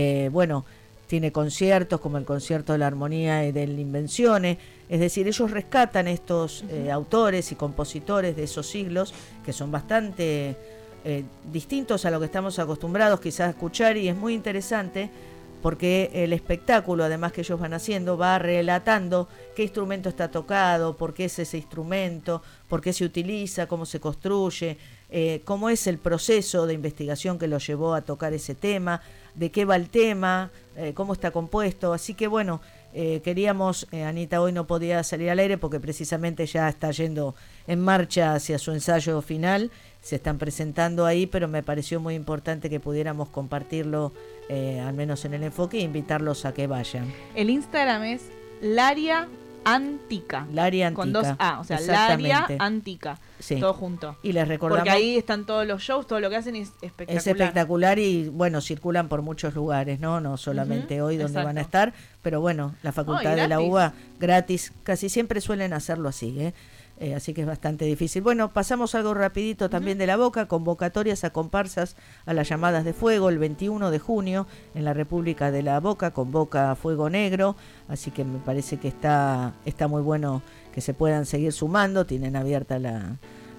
Tiene conciertos como el Concierto de la Armonía y del Invenzione. Es decir, ellos rescatan estos autores y compositores de esos siglos que son bastante distintos a lo que estamos acostumbrados quizás a escuchar, y es muy interesante porque el espectáculo, además que ellos van haciendo, va relatando qué instrumento está tocado, por qué es ese instrumento, por qué se utiliza, cómo se construye, cómo es el proceso de investigación que los llevó a tocar ese tema, de qué va el tema, cómo está compuesto. Así que bueno, queríamos, Anita hoy no podía salir al aire porque precisamente ya está yendo en marcha hacia su ensayo final, se están presentando ahí, pero me pareció muy importante que pudiéramos compartirlo, al menos en el enfoque, e invitarlos a que vayan. El Instagram es Laria Antica. Laria Antica. Con 2 A, o sea, Laria Antica. Sí. Todo junto. Y les recordamos, porque ahí están todos los shows, todo lo que hacen es espectacular. Es espectacular y bueno, circulan por muchos lugares, no solamente hoy donde van a estar, pero bueno, la Facultad de la UBA gratis, casi siempre suelen hacerlo así, así que es bastante difícil. Bueno, pasamos algo rapidito también de la Boca, convocatorias a comparsas a las llamadas de fuego el 21 de junio en la República de la Boca, convoca Fuego Negro, así que me parece que está muy bueno que se puedan seguir sumando, tienen abierta la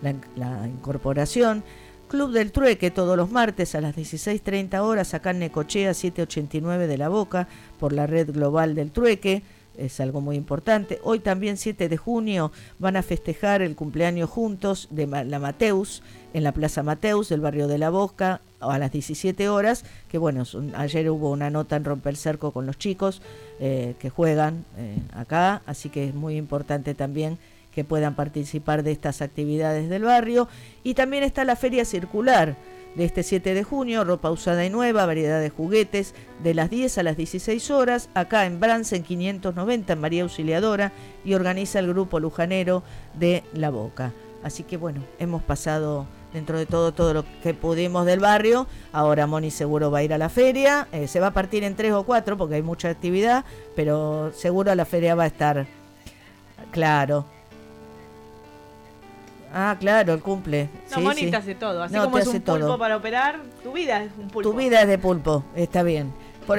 incorporación. Club del Trueque todos los martes a las 16:30 horas acá en Necochea 789 de la Boca por la red global del Trueque. Es algo muy importante. Hoy también 7 de junio van a festejar el cumpleaños juntos de la Mateus en la Plaza Mateus del barrio de La Boca a las 17 horas, que bueno, ayer hubo una nota en Romper Cerco con los chicos que juegan acá, así que es muy importante también que puedan participar de estas actividades del barrio. Y también está la Feria Circular de este 7 de junio, ropa usada y nueva, variedad de juguetes, de las 10 a las 16 horas, acá en Bransen 590, en María Auxiliadora, y organiza el grupo lujanero de La Boca. Así que bueno, hemos pasado dentro de todo lo que pudimos del barrio. Ahora Moni seguro va a ir a la feria, se va a partir en 3 o 4 porque hay mucha actividad, pero seguro la feria va a estar, claro. Ah, claro, el cumple. No, sí, Moni sí. te hace todo. Así No, como te es un hace pulpo todo. para operar, tu vida es un pulpo. Tu vida es de pulpo, está bien.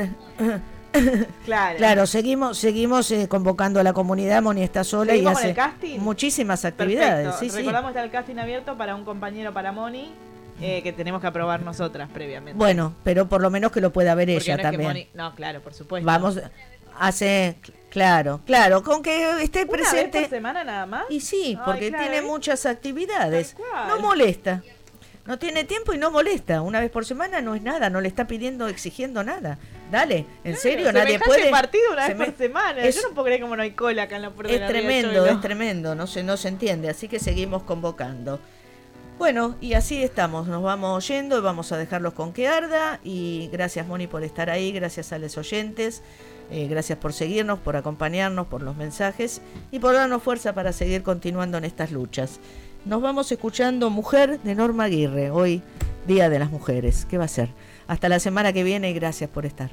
Claro, seguimos convocando a la comunidad. Moni está sola y ¿Seguimos con hace el casting? muchísimas actividades. Perfecto. Sí, Recordamos que está el casting abierto para un compañero para Moni, que tenemos que aprobar nosotras previamente. Bueno, pero por lo menos que lo pueda ver Porque ella no es que también. Moni- no, claro, por supuesto. Vamos, claro, con que esté ¿Una presente. vez por semana nada más? Y sí, Ay, porque claro, tiene muchas actividades. Tal cual. No molesta. No tiene tiempo y no molesta. Una vez por semana no es nada, no le está pidiendo, exigiendo nada. Dale, en serio, nadie Semejante puede. partido una Se vez por semana. es- Yo no puedo creer como no hay cola acá en la puerta de Es la tremendo, Riachuelo. es tremendo, no se entiende, así que seguimos convocando. Bueno, y así estamos, nos vamos yendo y vamos a dejarlos con que arda. Y gracias, Moni, por estar ahí, gracias a los oyentes, gracias por seguirnos, por acompañarnos, por los mensajes y por darnos fuerza para seguir continuando en estas luchas. Nos vamos escuchando Mujer de Norma Aguirre, hoy Día de las Mujeres. ¿Qué va a ser? Hasta la semana que viene y gracias por estar.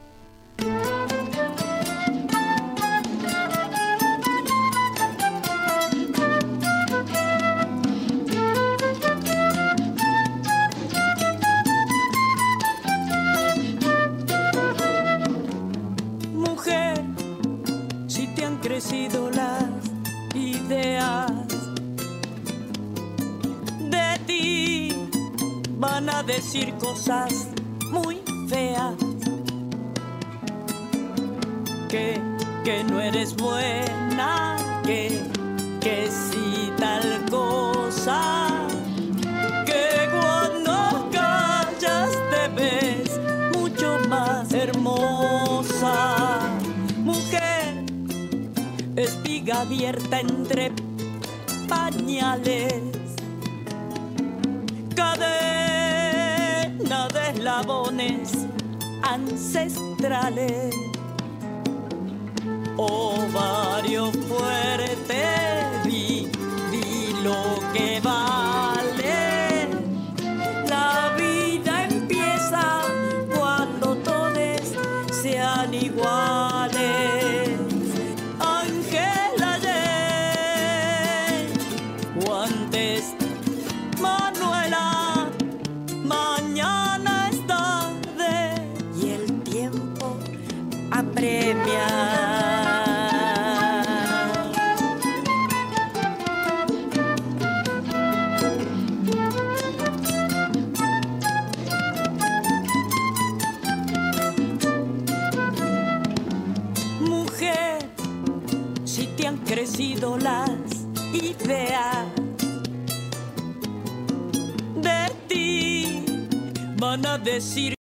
Mujer, si te han crecido las ideas, de ti van a decir cosas muy feas, que no eres buena, que si tal cosa, que cuando callas te ves mucho más hermosa. Mujer, espiga abierta entre pañales, cadena de eslabones ancestrales, ovario fuerte, di lo que vale. La vida empieza destruyendo las ideas de ti. Van a decir